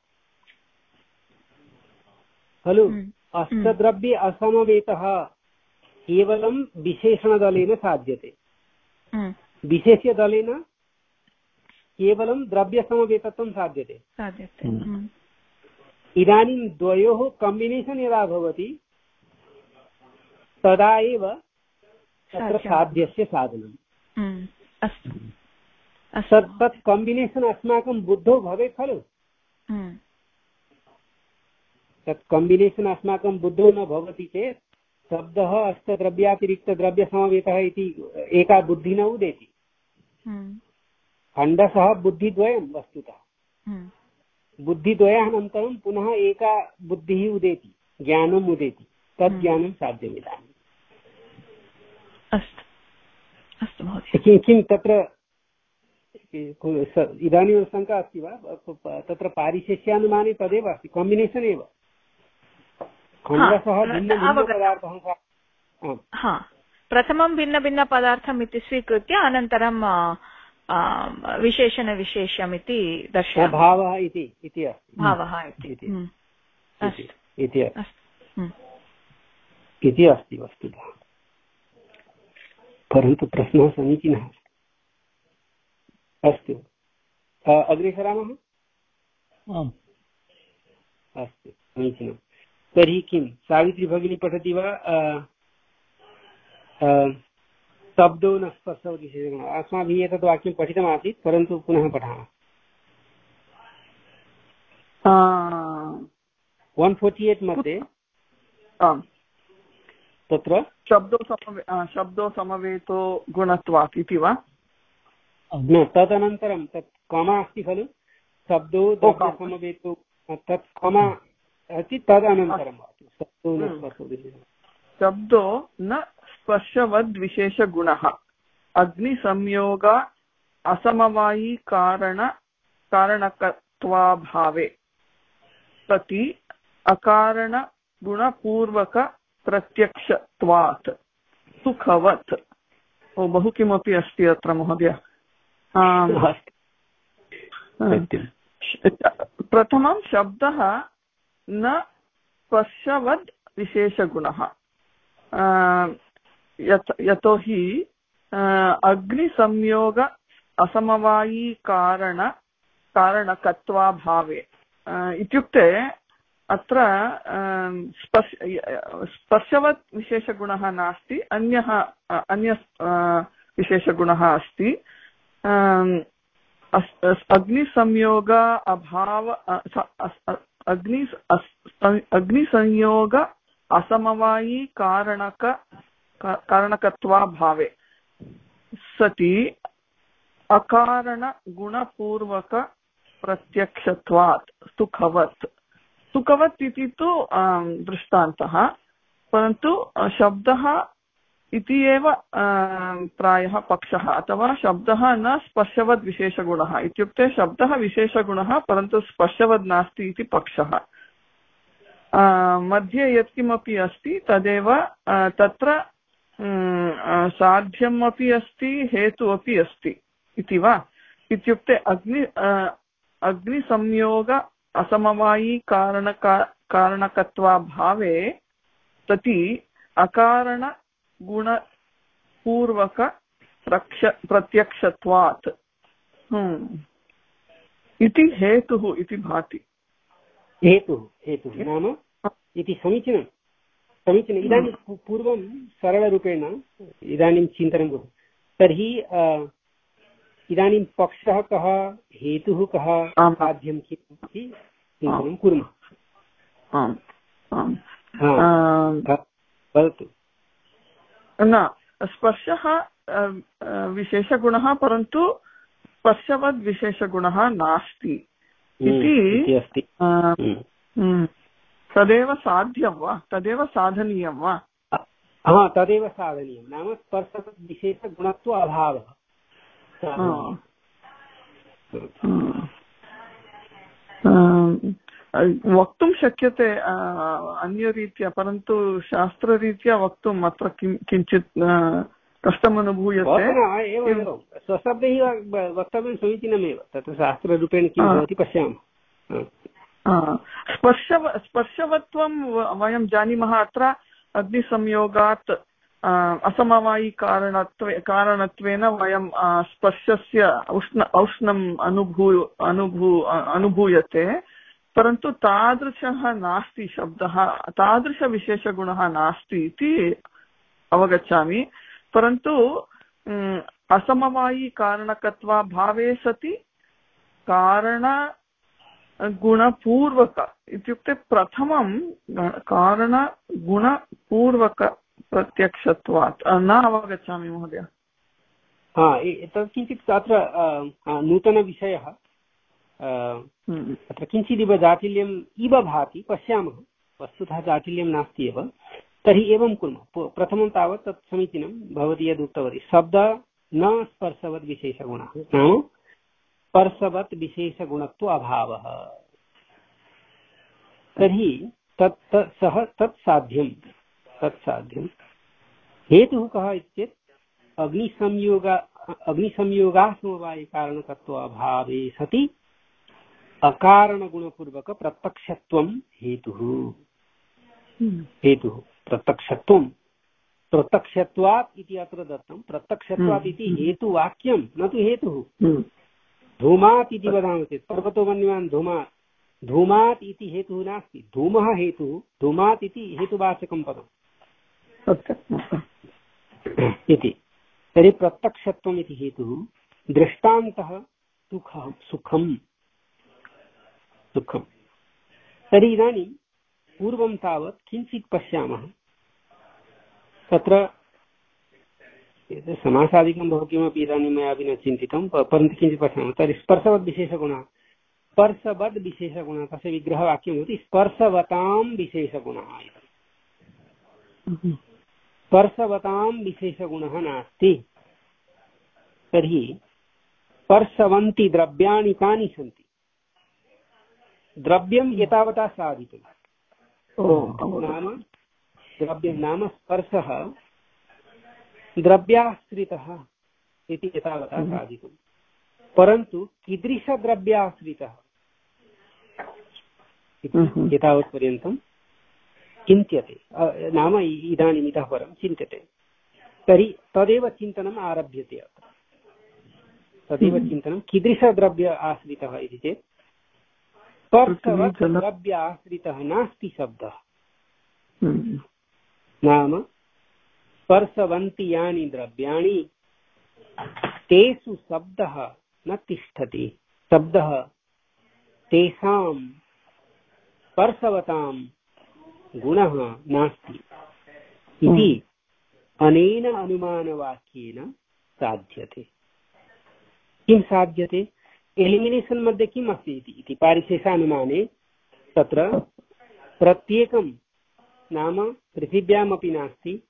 [SPEAKER 1] खलु। अष्टद्रव्ये असमवेतः केवलं विशेषणदलेन साध्यते, विशेष्यदलेन केवलं द्रव्यसमवेतत्वं साध्यते। इदानीं द्वयोः कम्बिनेशन् यदा भवति तदा एव तत्र साध्यस्य साधनम्। तत् तत् कम्बिनेशन् अस्माकं बुद्धौ भवेत् खलु। तत् कम्बिनेशन् अस्माकं बुद्धौ न भवति चेत् शब्दः अष्टद्रव्यातिरिक्तद्रव्यसमवेतः इति एका बुद्धिः न उदेति। खण्डशः बुद्धिद्वयं वस्तुतः। बुद्धिद्वयानन्तरं पुनः एका बुद्धिः उदेति, ज्ञानम् उदेति। तद् ज्ञानं साध्यमिदानीम्।
[SPEAKER 4] अस्तु अस्तु महोदय।
[SPEAKER 1] किं तत्र इदानीं शङ्का अस्ति वा? तत्र पारिशेष्यानुमाने तदेव अस्ति, कम्बिनेशन् एव। खण्डशः भिन्नभिन्नपदार्थः।
[SPEAKER 4] प्रथमं भिन्नभिन्नपदार्थम् इति स्वीकृत्य अनन्तरं विशेषणविशेष्यम् इति दर्शयामः।
[SPEAKER 1] भावः इति इति अस्ति।
[SPEAKER 4] भावः इति
[SPEAKER 1] इति अस्ति वस्तुतः। परन्तु प्रश्नः समीचीनः अस्ति। अस्तु, अग्रे सरामः। अस्तु, समीचीनं। तर्हि किं सावित्री भगिनी पठति वा? शब्दो न स्पर्शवति विशेषगुणः। अस्माभिः एतद् वाक्यं पठितमासीत्, परन्तु पुनः पठामः। वन् फोर्टि एट् मध्ये तत्र
[SPEAKER 2] शब्दो समवे शब्दो समवेतो गुणत्वात् इति वा?
[SPEAKER 1] न, तदनन्तरं तत् कमा अस्ति खलु। शब्दो समवेतो, तत् कमा अस्ति, तदनन्तरं शब्दो न स्पर्शवति।
[SPEAKER 2] शब्दो न स्पर्शवद्विशेषगुणः अग्निसंयोग असमवायी कारण कारणकत्वाभावे प्रति अकारण गुणपूर्वक प्रत्यक्षत्वात् सुखवत्। ओ बहु किमपि अस्ति अत्र महोदय। प्रथमं शब्दः न स्पर्शवद् विशेषगुणः, यतोहि अग्निसंयोग असमवायी कारण कारणकत्वाभावे इत्युक्ते अत्र स्पर्श स्पर्शवत् विशेषगुणः नास्ति, अन्यः अन्य विशेषगुणः अस्ति। अग्निसंयोग अभाव अग्नि अग्निसंयोग असमवायी कारणक कारणकत्वाभावे सति अकारण गुणपूर्वक प्रत्यक्षत्वात् सुखवत् सुखवत् इति तु दृष्टान्तः परन्तु शब्दः इति एव प्रायः पक्षः अथवा शब्दः न स्पर्शवद् विशेषगुणः इत्युक्ते शब्दः विशेषगुणः परन्तु स्पर्शवद् नास्ति इति पक्षः मध्ये यत्किमपि अस्ति तदेव तत्र साध्यम् अपि अस्ति हेतु अपि अस्ति इति वा इत्युक्ते अग्नि अग्निसंयोग असमवायी कारणक कारणकत्वाभावे सति अकारण गुणपूर्वक प्रत्यक्षत्वात् इति हेतुः इति भाति
[SPEAKER 1] हेतुः हेतुः नाम इति समीचीनं समीचीनम् इदानीं पूर्वं सरलरूपेण इदानीं चिन्तनं कुर्मः तर्हि इदानीं पक्षः कः हेतुः कः साध्यं किम् इति चिन्तनं कुर्मः वदतु
[SPEAKER 2] न स्पर्शः विशेषगुणः परन्तु स्पर्शवद् विशेषगुणः नास्ति इति
[SPEAKER 1] अस्ति
[SPEAKER 2] तदेव साध्यं वा तदेव साधनीयं वा
[SPEAKER 1] हा तदेव साधनीयं नाम स्पर्शवद् विशेषगुणत्व अभावः
[SPEAKER 2] वक्तुं शक्यते अन्यरीत्या परन्तु शास्त्ररीत्या वक्तुम् अत्र किं किञ्चित् कष्टम् अनुभूयते
[SPEAKER 1] स्वशब्दैः वक्तव्यं समीचीनमेव तत्र शास्त्ररूपेण किं भवति पश्यामः
[SPEAKER 2] स्पर्श स्पर्शवत्वं वयं जानीमः अत्र अग्निसंयोगात् असमवायी कारणत्वे कारणत्वेन वयं स्पर्शस्य उष्ण औष्णम् अनुभू अनुभू अनुभूयते परन्तु तादृशः नास्ति शब्दः तादृशविशेषगुणः नास्ति इति अवगच्छामि परन्तु असमवायी कारणकत्वाभावे सति कारण गुणपूर्वक इत्युक्ते प्रथमं कारणगुणपूर्वक प्रत्यक्षत्वात् न अवगच्छामि महोदय
[SPEAKER 1] हा एतत् किञ्चित् तत्र नूतनविषयः अत्र किञ्चिदिव जाटिल्यम् इव भाति पश्यामः वस्तुतः जाटिल्यं नास्ति एव तर्हि एवं कुर्मः प्रथमं तावत् तत् समीचीनं भवती यदुक्तवती शब्द न स्पर्शवद् विशेषगुणः नाम स्पर्शवत् विशेषगुणत्व अभावः तर्हि तत् सः तत् साध्यं तत् साध्यं हेतुः कः इति चेत् अग्निसंयोग अग्निसंयोगाः समवायकारणकत्वाभावे सति अकारणगुणपूर्वक प्रत्यक्षत्वं हेतुः हेतुः प्रत्यक्षत्वं प्रत्यक्षत्वात् इति अत्र दत्तं प्रत्यक्षत्वात् इति हेतुवाक्यं न तु हेतुः धूमात् इति वदामः चेत् पर्वतो वन्यमान् धूमात् धूमात् इति हेतुः नास्ति धूमः हेतुः धूमात् इति हेतुवाचकं पदम् इति तर्हि प्रत्यक्षत्वम् इति हेतुः दृष्टान्तः सुखं सुखं सुखं तर्हि इदानीं पूर्वं तावत् किञ्चित् पश्यामः तत्र समासादिकं बहु किमपि इदानीं मयापि न चिन्तितं परन्तु किञ्चित् पश्यामः तर्हि स्पर्शवद् विशेषगुणः स्पर्शवद् विशेषगुणः तस्य विग्रहवाक्यं भवति स्पर्शवतां विशेषगुणः इति स्पर्शवतां विशेषगुणः नास्ति तर्हि स्पर्शवन्ति द्रव्याणि कानि सन्ति द्रव्यं एतावता साधितं नाम द्रव्यं नाम स्पर्शः द्रव्याश्रितः इति एतावता साधितं परन्तु कीदृशद्रव्याश्रितः इति एतावत्पर्यन्तं चिन्त्यते नाम इदानीम् इतः परं चिन्त्यते तर्हि तदेव चिन्तनम् आरभ्यते अत्र तदेव चिन्तनं कीदृशद्रव्य आश्रितः इति चेत् स्पर्शवत् द्रव्य आश्रितः नास्ति शब्दः नाम स्पर्शवन्ति यानि द्रव्याणि तेषु शब्दः न तिष्ठति, शब्दः तेषां स्पर्शवतां गुणः नास्ति इति अनेन अनुमानवाक्येन साध्यते। किं साध्यते? एलिमिनेशन् मध्ये किम् अस्ति इति पारिशेषानुमाने तत्र प्रत्येकं नाम पृथिव्यामपि नास्ति,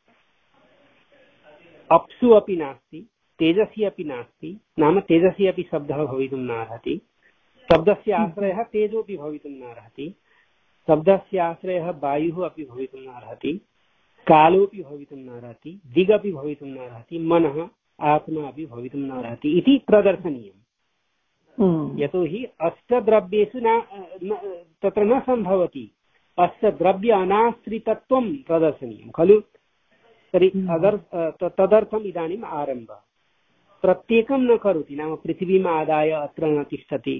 [SPEAKER 1] अप्सु अपि नास्ति, तेजसि अपि नास्ति, नाम तेजसि अपि शब्दः भवितुं नार्हति, शब्दस्य आश्रयः तेजोपि भवितुं नार्हति, शब्दस्य आश्रयः वायुः अपि भवितुं नार्हति, कालोऽपि भवितुं नार्हति, दिगपि भवितुं नार्हति, मनः आत्मा अपि भवितुं नार्हति इति प्रदर्शनीयम्। यतोहि अष्टद्रव्येषु न तत्र न सम्भवति, अष्टद्रव्य अनाश्रितत्वं प्रदर्शनीयं खलु। तर्हि अदर् तदर्थम् इदानीम् आरम्भः। प्रत्येकं न करोति, नाम पृथिवीम् आदाय अत्र न तिष्ठति,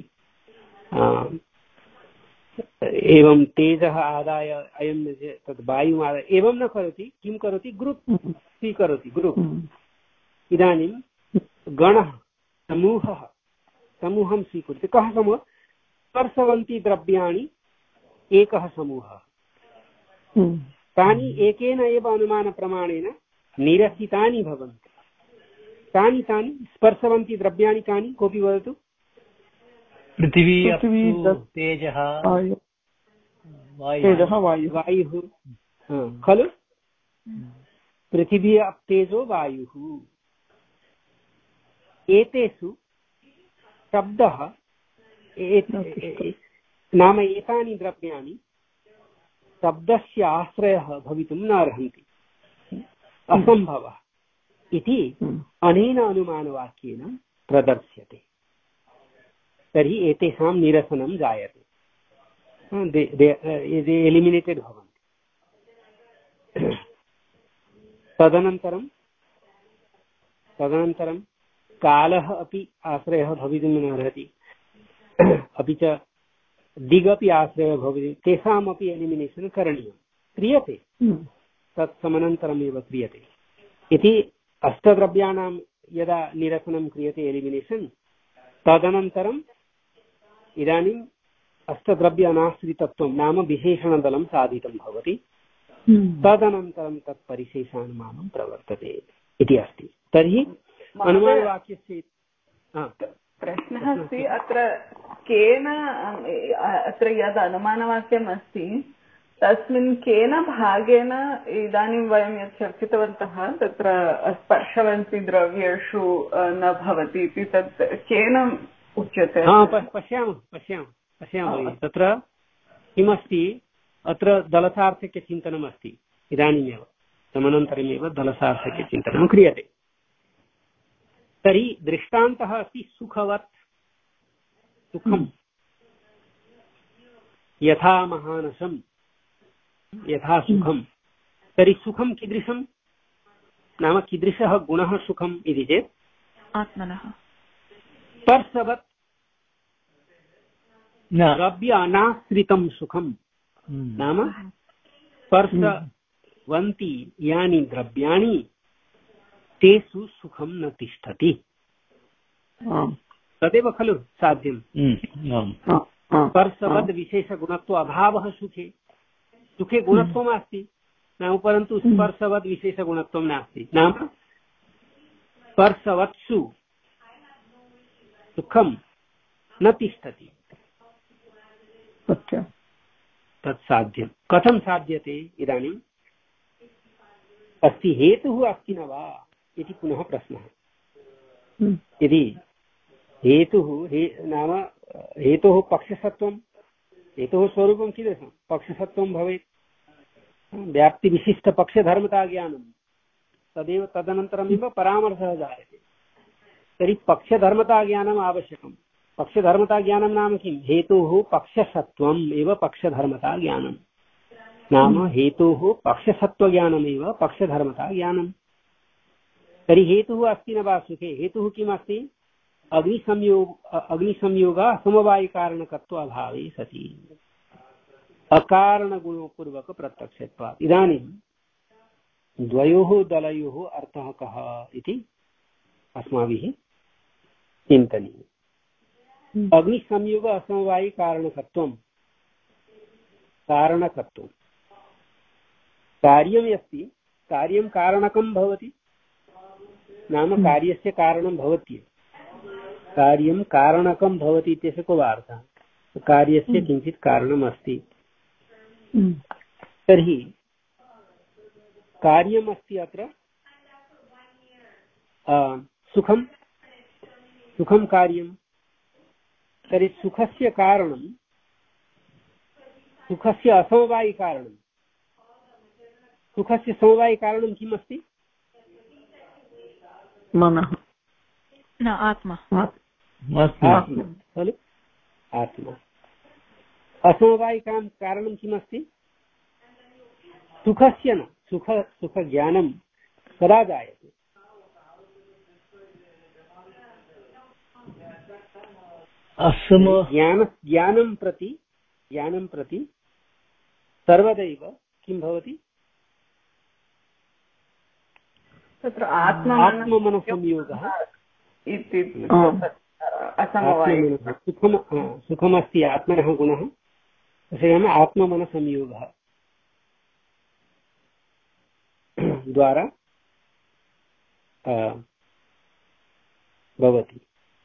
[SPEAKER 1] एवं तेजः आदाय अयं तद् वायुम् आदाय एवं न करोति। किं करोति? ग्रुप् स्वीकरोति, ग्रुप्। इदानीं गणः, समूहः, समूहं स्वीकुर्वन्ति। कः समूहः? स्पर्शवन्ति द्रव्याणि एकः समूहः। तानि एकेन एव अनुमानप्रमाणेन निरसितानि भवन्ति। तानि तानि स्पर्शवन्ति द्रव्याणि कानि? कोऽपि वदतु।
[SPEAKER 3] पृथिवी, तेजः,
[SPEAKER 1] वायुः खलु। पृथिवी, तेजो, वायुः। एतेषु शब्दः नाम एतानि द्रव्याणि शब्दस्य आश्रयः भवितुं नार्हन्ति, असम्भवः इति अनेन अनुमानवाक्येन प्रदर्श्यते। तर्हि एतेषां निरसनं जायते, एलिमिनेटेड् भवन्ति। तदनन्तरं तदनन्तरं कालः अपि आश्रयः भवितुं नार्हति, अपि च दिगपि आश्रयः भवति, तेषामपि एलिमिनेशन् करणीयं, क्रियते, तत् समनन्तरमेव क्रियते इति। अष्टद्रव्याणां यदा निरसनं क्रियते, एलिमिनेशन्, तदनन्तरम् इदानीम् अष्टद्रव्य अनाश्रितत्वं नाम विशेषणदलं साधितं भवति, तदनन्तरं तत् परिशेषानुमानं प्रवर्तते इति अस्ति। तर्हि अनुमानवाक्यस्य
[SPEAKER 2] प्रश्नः अस्ति अत्र केन, अत्र यद् अनुमानवाक्यम् अस्ति तस्मिन् केन भागेन इदानीं वयं यत् चर्चितवन्तः तत्र स्पर्शवन्ति द्रव्येषु न भवति इति, तत् केन उच्यते?
[SPEAKER 1] पश्यामः पश्यामः पश्यामः तत्र किमस्ति, अत्र दलसार्थक्यचिन्तनम् अस्ति। इदानीमेव तदनन्तरमेव दलसार्थक्यचिन्तनं क्रियते। तर्हि दृष्टान्तः अस्ति सुखवत्, सुखं यथा महानसं यथा सुखं। तर्हि सुखं कीदृशं, नाम कीदृशः गुणः सुखम् इति चेत्
[SPEAKER 4] आत्मनः
[SPEAKER 1] स्पर्शवत् द्रव्य अनाश्रितं सुखं, नाम स्पर्शवन्ति यानि द्रव्याणि तेषु सुखं न तिष्ठति। तदेव खलु साध्यम्। स्पर्शवद् विशेषगुणत्व अभावः सुखे, सुखे गुणत्वमस्ति नाम, परन्तु स्पर्शवद् विशेषगुणत्वं नास्ति, नाम स्पर्शवत्सु सुखं न तिष्ठति। तत् साध्यं। कथं साध्यते? इदानीम् अस्ति हेतुः अस्ति न वा इति पुनः प्रश्नः। यदि हेतुः हे नाम हेतोः पक्षसत्वं, हेतोः स्वरूपं कीदृशं? पक्षसत्वं भवेत्, व्याप्तिविशिष्टपक्षधर्मताज्ञानं, तदेव तदनन्तरमेव परामर्शः जायते। तर्हि पक्षधर्मताज्ञानम् आवश्यकं। पक्षधर्मताज्ञानं नाम किं? हेतोः पक्षसत्वम् एव पक्षधर्मताज्ञानं, नाम हेतोः पक्षसत्वज्ञानमेव पक्षधर्मताज्ञानं। तर्हि हेतुः अस्ति न वा सुखे? हेतुः किमस्ति? अग्निसंयोग अग्निसंयोग समवायिकारणकत्व अभावे सति अकारणगुणपूर्वक प्रत्यक्षत्वात्। इदानीं द्वयोः दलयोः अर्थः कः इति अस्माभिः चिन्तनीयम्। अग्निसंयोग असमवायि कारणकत्वं कारणकत्वं कार्यम् अस्ति, कार्यं कारणकं भवति, नाम कार्यस्य कारणं भवति, कार्यं कारणकं भवति इत्यस्य को वार्ता, कार्यस्य किञ्चित् कारणम् अस्ति। तर्हि कार्यमस्ति अत्र सुखं सुखं कार्यं। तर्हि सुखस्य कारणं, सुखस्य असमवायिकारणं, सुखस्य समवायिकारणं किम् अस्ति?
[SPEAKER 2] मनः
[SPEAKER 4] न आत्मा
[SPEAKER 1] खलु, आत्मा। असमवायिकां कारणं किमस्ति? सुखस्य न, सुख सुखज्ञानं कदा जायते? ज्ञान ज्ञानं प्रति ज्ञानं प्रति सर्वदैव किं भवति?
[SPEAKER 2] तत्र
[SPEAKER 1] आत्ममनसंयोगः
[SPEAKER 2] इति
[SPEAKER 1] सुखम सुखमस्ति आत्मनः गुणः, तस्य नाम आत्ममनसंयोगः द्वारा भवति।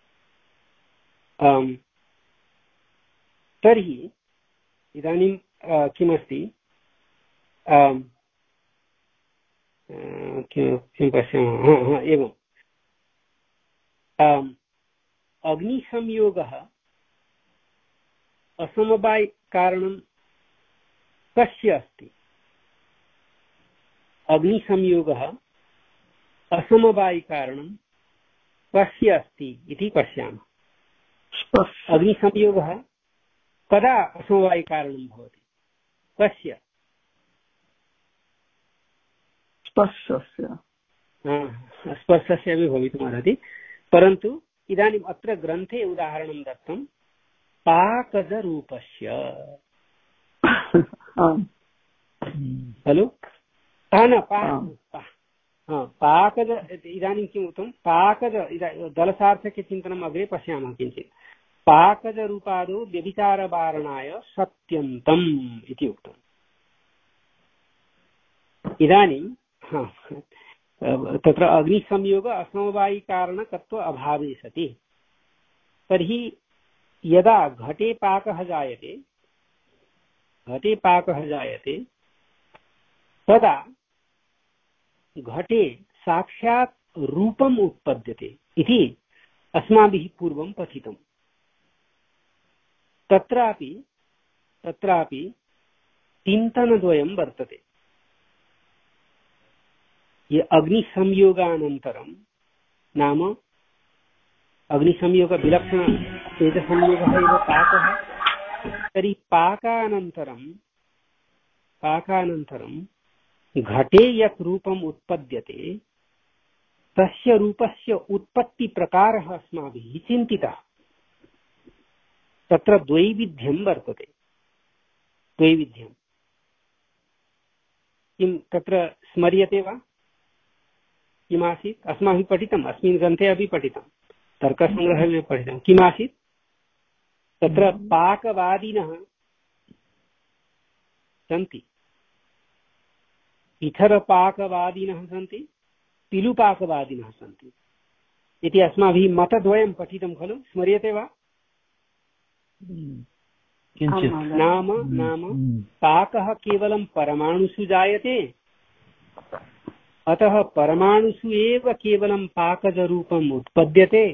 [SPEAKER 1] तर्हि इदानीं किमस्ति, किं पश्यामः, एवं अग्निसंयोगः असमवायिकारणं कस्य अस्ति? अग्निसंयोगः असमवायिकारणं कस्य अस्ति इति पश्यामः। अग्निसंयोगः कदा असमवायिकारणं भवति? कस्य?
[SPEAKER 2] स्पर्शस्य।
[SPEAKER 1] स्पर्शस्य अपि भवितुमर्हति, परन्तु इदानीम् अत्र ग्रन्थे उदाहरणं दत्तं पाकजरूपस्य। खलु? न पाकज, इदानीं किम् उक्तं? पाकज, दलसार्थक्यचिन्तनम् अग्रे पश्यामः किञ्चित्। पाकजरूपादौ व्यभिचारवारणाय सत्यन्तम् इति उक्तम्। इदानीं तत्र अग्निसंयोग असमवायिकारणकत्व अभावे सति, तर्हि यदा घटे पाकः जायते घटे पाकः जायते तदा घटे साक्षात् रूपम् उत्पद्यते इति अस्माभिः पूर्वं पठितम्। तत्रापि तत्रापि चिन्तनद्वयं वर्तते। ये अग्निसंयोगानन्तरं, नाम अग्निसंयोगविलक्षण तेजसंयोगः एव पाकः, तर्हि पाकानन्तरं पाकानन्तरं घटे यत् रूपम् उत्पद्यते तस्य रूपस्य उत्पत्तिप्रकारः अस्माभिः चिन्तितः। तत्र द्वैविध्यं वर्तते। द्वैविध्यं किं तत्र स्मर्यते वा? किमासीत्? अस्माभिः पठितम्, अस्मिन् ग्रन्थे अपि पठितं, तर्कसङ्ग्रहे पठितं। किमासीत्? तत्र पाकवादिनः सन्ति, इतरपाकवादिनः सन्ति, पिलुपाकवादिनः सन्ति इति अस्माभिः मतद्वयं पठितं खलु, स्मर्यते वा? नाम नाम पाकः केवलं परमाणुषु जायते, अतः परमाणुषु एव केवलं पाकजरूपम् उत्पद्यते।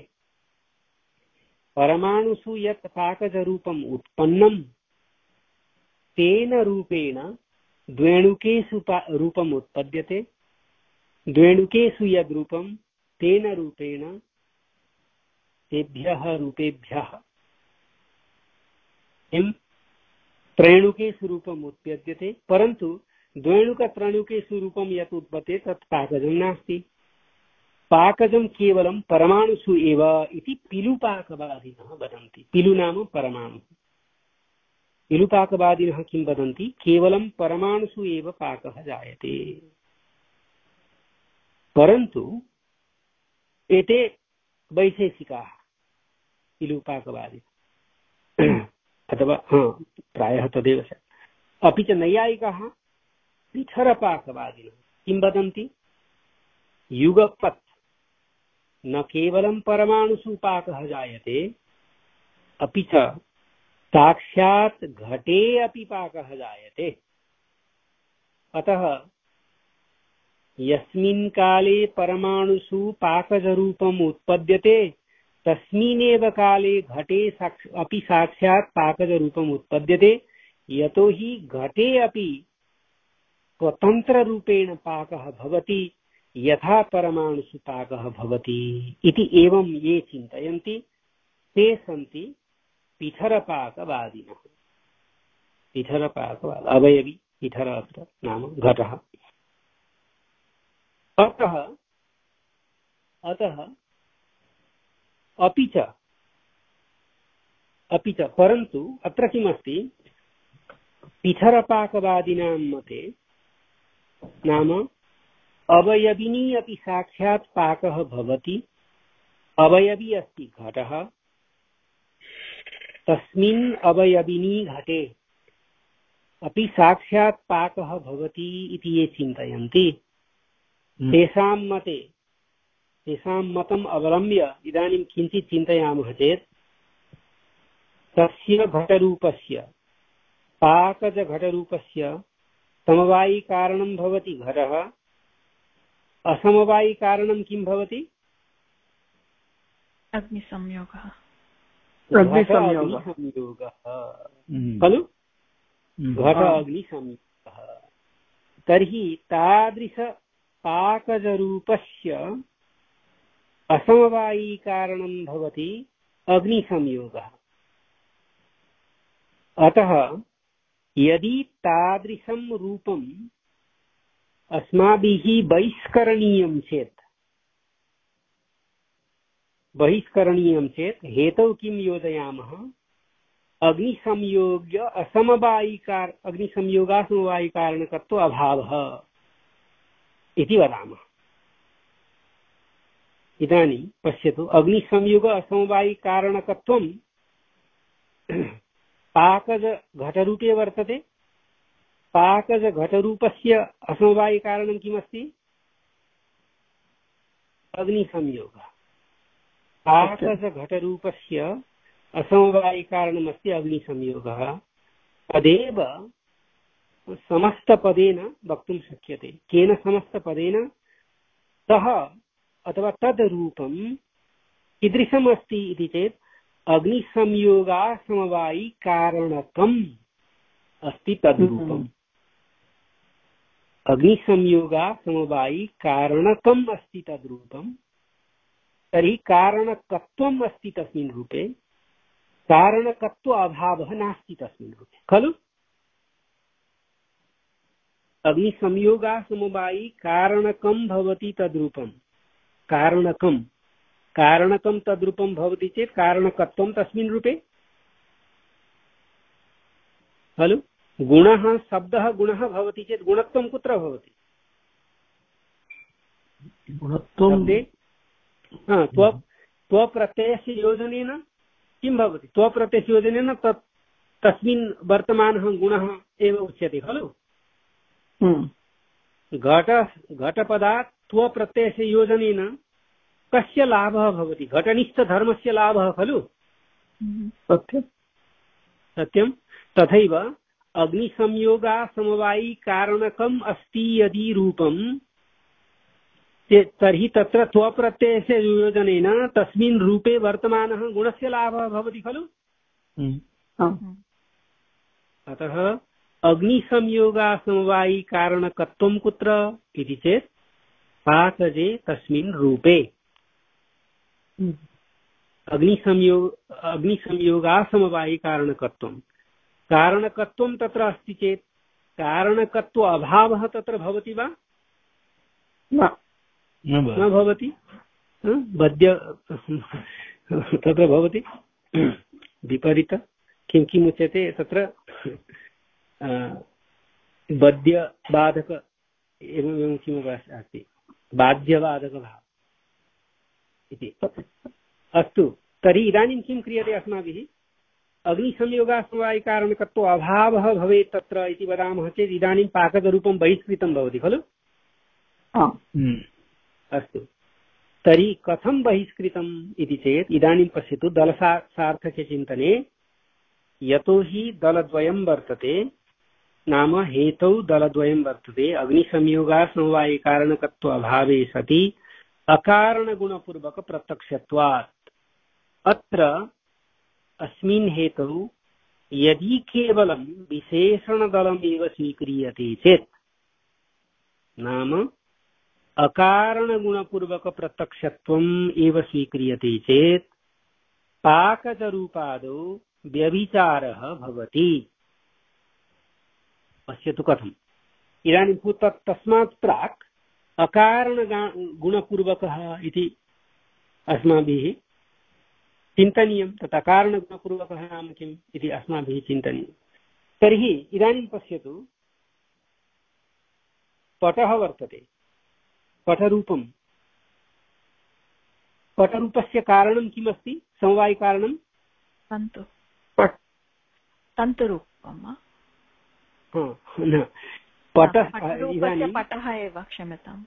[SPEAKER 1] परमाणुषु यत् पाकजरूपम् उत्पन्नं तेन रूपेण द्वेणुकेषु रूपम् उत्पद्यते। द्वेणुकेषु यद् रूपं तेन रूपेण तेभ्यः रूपेभ्यः किं त्रेणुकेषु रूपम् उत्पद्यते, परन्तु द्वेणुकत्रणुकेषु रूपं यत् उत्पद्यते तत् पाकजं नास्ति। पाकजं केवलं परमाणुषु एव इति पिलुपाकवादिनः वदन्ति। पिलु नाम परमाणुः। पिलुपाकवादिनः किं वदन्ति? केवलं परमाणुषु एव पाकः जायते। परन्तु एते वैशेषिकाः, इलुपाकवादि अथवा हा प्रायः तदेव स्यात्। अपि च नैयायिकाः पिठरपाकवादिनः किं वदन्ति, युगपत् न केवलं परमाणुषु पाकः जायते अपि च साक्षात् घटे अपि पाकः जायते। अतः यस्मिन् काले परमाणुषु पाकजरूपम् उत्पद्यते तस्मिन्नेव काले घटे साक्ष अपि साक्षात् पाकजरूपम् उत्पद्यते, यतो हि घटे अपि स्वतन्त्ररूपेण पाकः भवति यथा परमाणुषु पाकः भवति इति। एवं ये चिन्तयन्ति ते सन्ति पिठरपाकवादिनः। पिठरपाकवाद अवयवी पिठर अत्र नाम घटः। अतः अतः अपि च अपि च परन्तु अत्र किमस्ति, पिठरपाकवादिनां मते नाम अवयविनी अपि साक्षात् पाकः भवति। अवयवी अस्ति घटः, तस्मिन् अवयविनी घटे अपि साक्षात् पाकः भवति इति ये चिन्तयन्ति तेषां मते तेषां मतम् अवलम्ब्य इदानीं किञ्चित् चिन्तयामः चेत् तस्य घटरूपस्य पाकजघटरूपस्य समवायिकारणं भवति घटः, असमवायिकारणं किं भवति,
[SPEAKER 4] अग्निसंयोगः
[SPEAKER 2] अग्निसंयोगः
[SPEAKER 1] खलु, घट अग्निसंयोगः। तर्हि तादृश पाकजरूपस्य असमवायिकारणं भवति अग्निसंयोगः। अतः यदि तादृशं रूपम् अस्माभिः बहिष्करणीयं चेत् बहिष्करणीयं चेत् हेतौ किं योजयामः, अग्निसंयोग्य असमवायिकार अग्निसंयोगासमवायिकारणकत्व अभावः इति वदामः। इदानीं पश्यतु, अग्निसंयोग असमवायिकारणकत्वं पाकज घटरूपे वर्तते। पाकज घटरूपस्य असमवायिकारणं किमस्ति, अग्निसंयोगः। पाकज घटरूपस्य असमवायिकारणमस्ति अग्निसंयोगः। तदेव समस्तपदेन वक्तुं शक्यते। केन समस्तपदेन, सः अथवा तद् रूपं कीदृशम् अस्ति इति चेत् अग्निसंयोगासमवायिकारणकम् अस्ति तद् रूपम्। अग्निसंयोगासमवायिकारणकम् अस्ति तद् रूपम्। तर्हि कारणकत्वम् अस्ति तस्मिन् रूपे, कारणकत्व अभावः नास्ति तस्मिन् रूपे, खलु। अग्निसंयोगासमवायि कारणकं भवति तद्रूपम्। कारणकं कारणकं तद्रूपं भवति चेत् कारणकत्वं तस्मिन् रूपे, खलु। गुणः शब्दः गुणः भवति चेत् गुणत्वं कुत्र भवति, शब्दे त्वप्रत्ययस्य योजनेन किं भवति, त्वप्रत्ययस्य योजनेन तत् तस्मिन् वर्तमानः गुणः एव उच्यते, खलु। घट घटपदात् त्वप्रत्ययस्य योजनेन कस्य लाभः भवति, घटनिष्ठधर्मस्य लाभः, खलु।
[SPEAKER 2] सत्यं
[SPEAKER 1] सत्यं। तथैव अग्निसंयोगासमवायिकारणकम् अस्ति यदि रूपं, तर्हि तत्र त्वप्रत्ययस्य योजनेन तस्मिन् रूपे वर्तमानः गुणस्य लाभः भवति, खलु। अतः अग्निसंयोगासमवायिकारणकत्वं कुत्र इति चेत् पाकजे तस्मिन् रूपे। अग्निसंयोग अग्निसंयोगासमवायिकारणकत्वं कारणकत्वं तत्र अस्ति चेत् कारणकत्व अभावः तत्र भवति वा, न भवति। बद्य तत्र भवति विपरीत, किं किम् उच्यते तत्र, बद्यबाधक एवं एवं किमपि अस्ति, बाध्यबाधकभावः इति। अस्तु, तर्हि इदानीं किं क्रियते अस्माभिः अग्निसंयोगासमवायिकारणकत्व अभावः भवेत् तत्र इति वदामः चेत् इदानीं पाकजरूपं बहिष्कृतं भवति खलु। अस्तु, तर्हि कथं बहिष्कृतम् इति चेत् इदानीं पश्यतु दलसा सार्थक्यचिन्तने यतोहि दलद्वयं वर्तते, नाम हेतौ दलद्वयं वर्तते। अग्निसंयोगासमवायिकारणकत्व अभावे सति अकारणगुणपूर्वकप्रत्यक्षत्वात् अत्र अस्मिन् हेतौ यदि केवलं विशेषणदलमेव स्वीक्रियते चेत्, नाम अकारणगुणपूर्वकप्रत्यक्षत्वम् एव स्वीक्रियते चेत् पाकजरूपादौ व्यभिचारः भवति। पश्यतु कथम्। इदानीं तस्मात् प्राक् अकारणगुणपूर्वकः इति अस्माभिः चिन्तनीयं। तत् अकारणगुणपूर्वकः नाम किम् इति अस्माभिः चिन्तनीयं। तर्हि इदानीं पश्यतु, पटः वर्तते, पटरूपं। पटरूपस्य कारणं किमस्ति? समवायिकारणं
[SPEAKER 4] तन्तु तन्तुरूपं
[SPEAKER 1] न पटः इदानीं
[SPEAKER 4] पटः एव, क्षम्यताम्।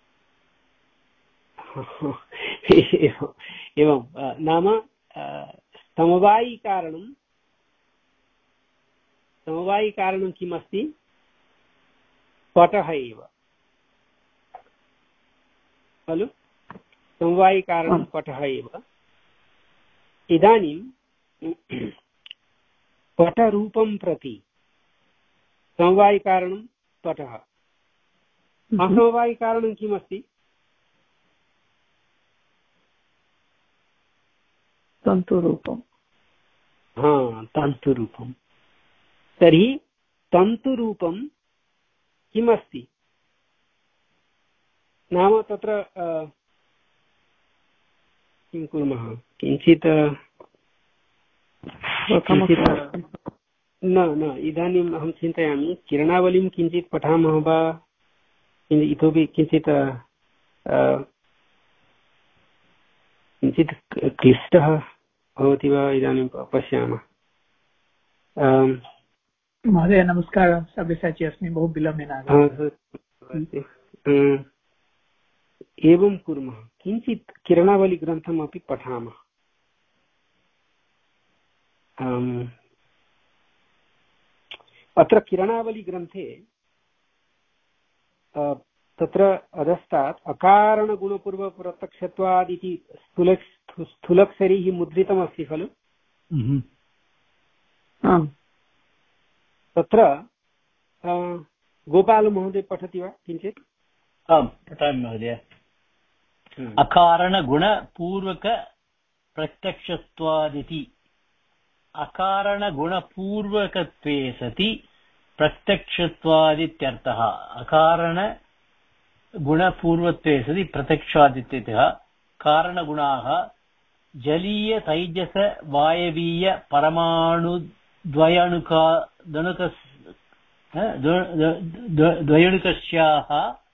[SPEAKER 1] एवं नाम समवायिकारणं समवायिकारणं किमस्ति? पटः एव खलु। समवायिकारणं पटः एव। इदानीं पटरूपं प्रति समवायिकारणं पटः, असमवायिकारणं किमस्ति?
[SPEAKER 2] तन्तुरूपं।
[SPEAKER 1] हा, तन्तुरूपं। तर्हि तन्तुरूपं किमस्ति? नाम तत्र किं कुर्मः, किञ्चित् न न इदानीम् अहं चिन्तयामि किरणावलीं किञ्चित् पठामः वा, इतोपि किञ्चित् किञ्चित् क्लिष्टः भवति वा इदानीं पश्यामः।
[SPEAKER 5] महोदय नमस्कारः, सव्यसाची अस्मि, बहु विलम्बेन आगतम्।
[SPEAKER 1] एवं कुर्मः, किञ्चित् किरणावलीग्रन्थम् अपि पठामः। अत्र किरणावलीग्रन्थे तत्र अधस्तात् अकारणगुणपूर्वप्रत्यक्षत्वादिति स्थूल स्थूलक्षरैः मुद्रितमस्ति खलु। तत्र गोपालमहोदय पठति वा किञ्चित्?
[SPEAKER 3] आम्, पठामि महोदय। अकारणगुणपूर्वकप्रत्यक्षत्वादिति अकारणगुणपूर्वकत्वे सति प्रत्यक्षत्वादित्यर्थः। अकारणगुणपूर्वत्वे सति प्रत्यक्षादित्यर्थः। कारणगुणाः जलीय तैजस वायवीय परमाणुद्वयणुका दणुकस् द्वयणुकस्याः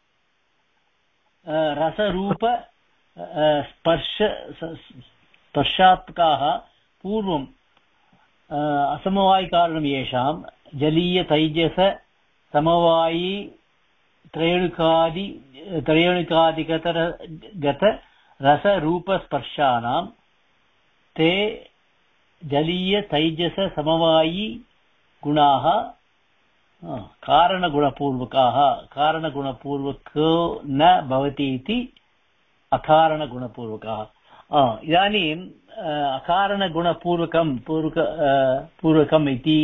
[SPEAKER 3] रसरूप स्पर्श स्पर्शात्मकाः पूर्वम् असमवायिकारणं येषां जलीय तैजस समवायी त्रयणुकादि त्रयणुकादिगतर गत रसरूपस्पर्शानां ते जलीय तैजस समवायी गुणाः कारणगुणपूर्वकाः। कारणगुणपूर्वको न भवति इति अकारणगुणपूर्वकाः। इदानीम् अकारणगुणपूर्वकं पूर्वक पूर्वकम् इति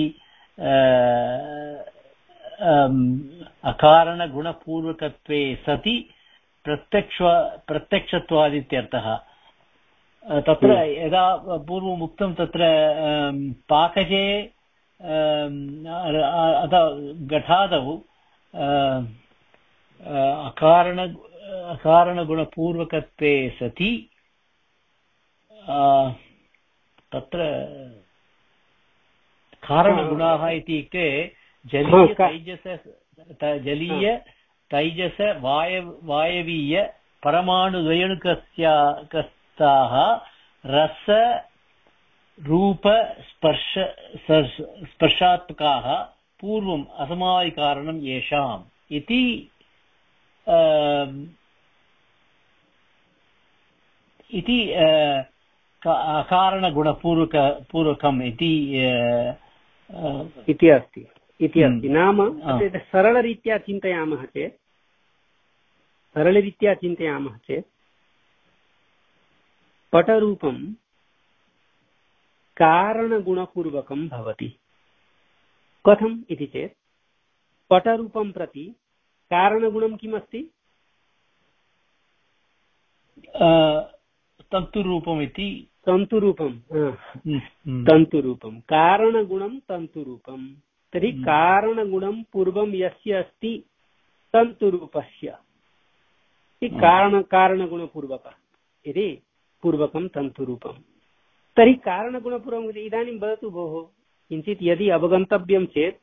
[SPEAKER 3] अकारणगुणपूर्वकत्वे सति प्रत्यक्ष प्रत्यक्षत्वादित्यर्थः। तत्र यदा पूर्वम् उक्तं तत्र पाकजे अथवा घटादौ अकारण अकारणगुणपूर्वकत्वे सति तत्र कारणगुणाः इत्युक्ते जलीय तैजस जलीय तैजस वाय वायवीय परमाणुद्वयणुकस्य कस्ताः रस रूप स्पर्श स्पर्शात्मकाः पूर्वम् असमवायिकारणं येषाम् इति इति कारणगुणपूर्वक पूर्वकम् इति
[SPEAKER 1] इति अस्ति इति अस्ति नाम सरलरीत्या चिन्तयामः चेत् सरलरीत्या चिन्तयामः चेत् पटरूपं कारणगुणपूर्वकं भवति। कथम् इति चेत् पटरूपं प्रति कारणगुणं किम् अस्ति?
[SPEAKER 3] तन्तुरूपम् इति
[SPEAKER 1] तन्तुरूपं तन्तुरूपं कारणगुणं तन्तुरूपं। तर्हि कारणगुणं पूर्वं यस्य अस्ति तन्तुरूपस्य कारण कारणगुणपूर्वक इति पूर्वकं तन्तुरूपं। तर्हि कारणगुणपूर्वकम् इदानीं वदतु भोः किञ्चित् यदि अवगन्तव्यं चेत्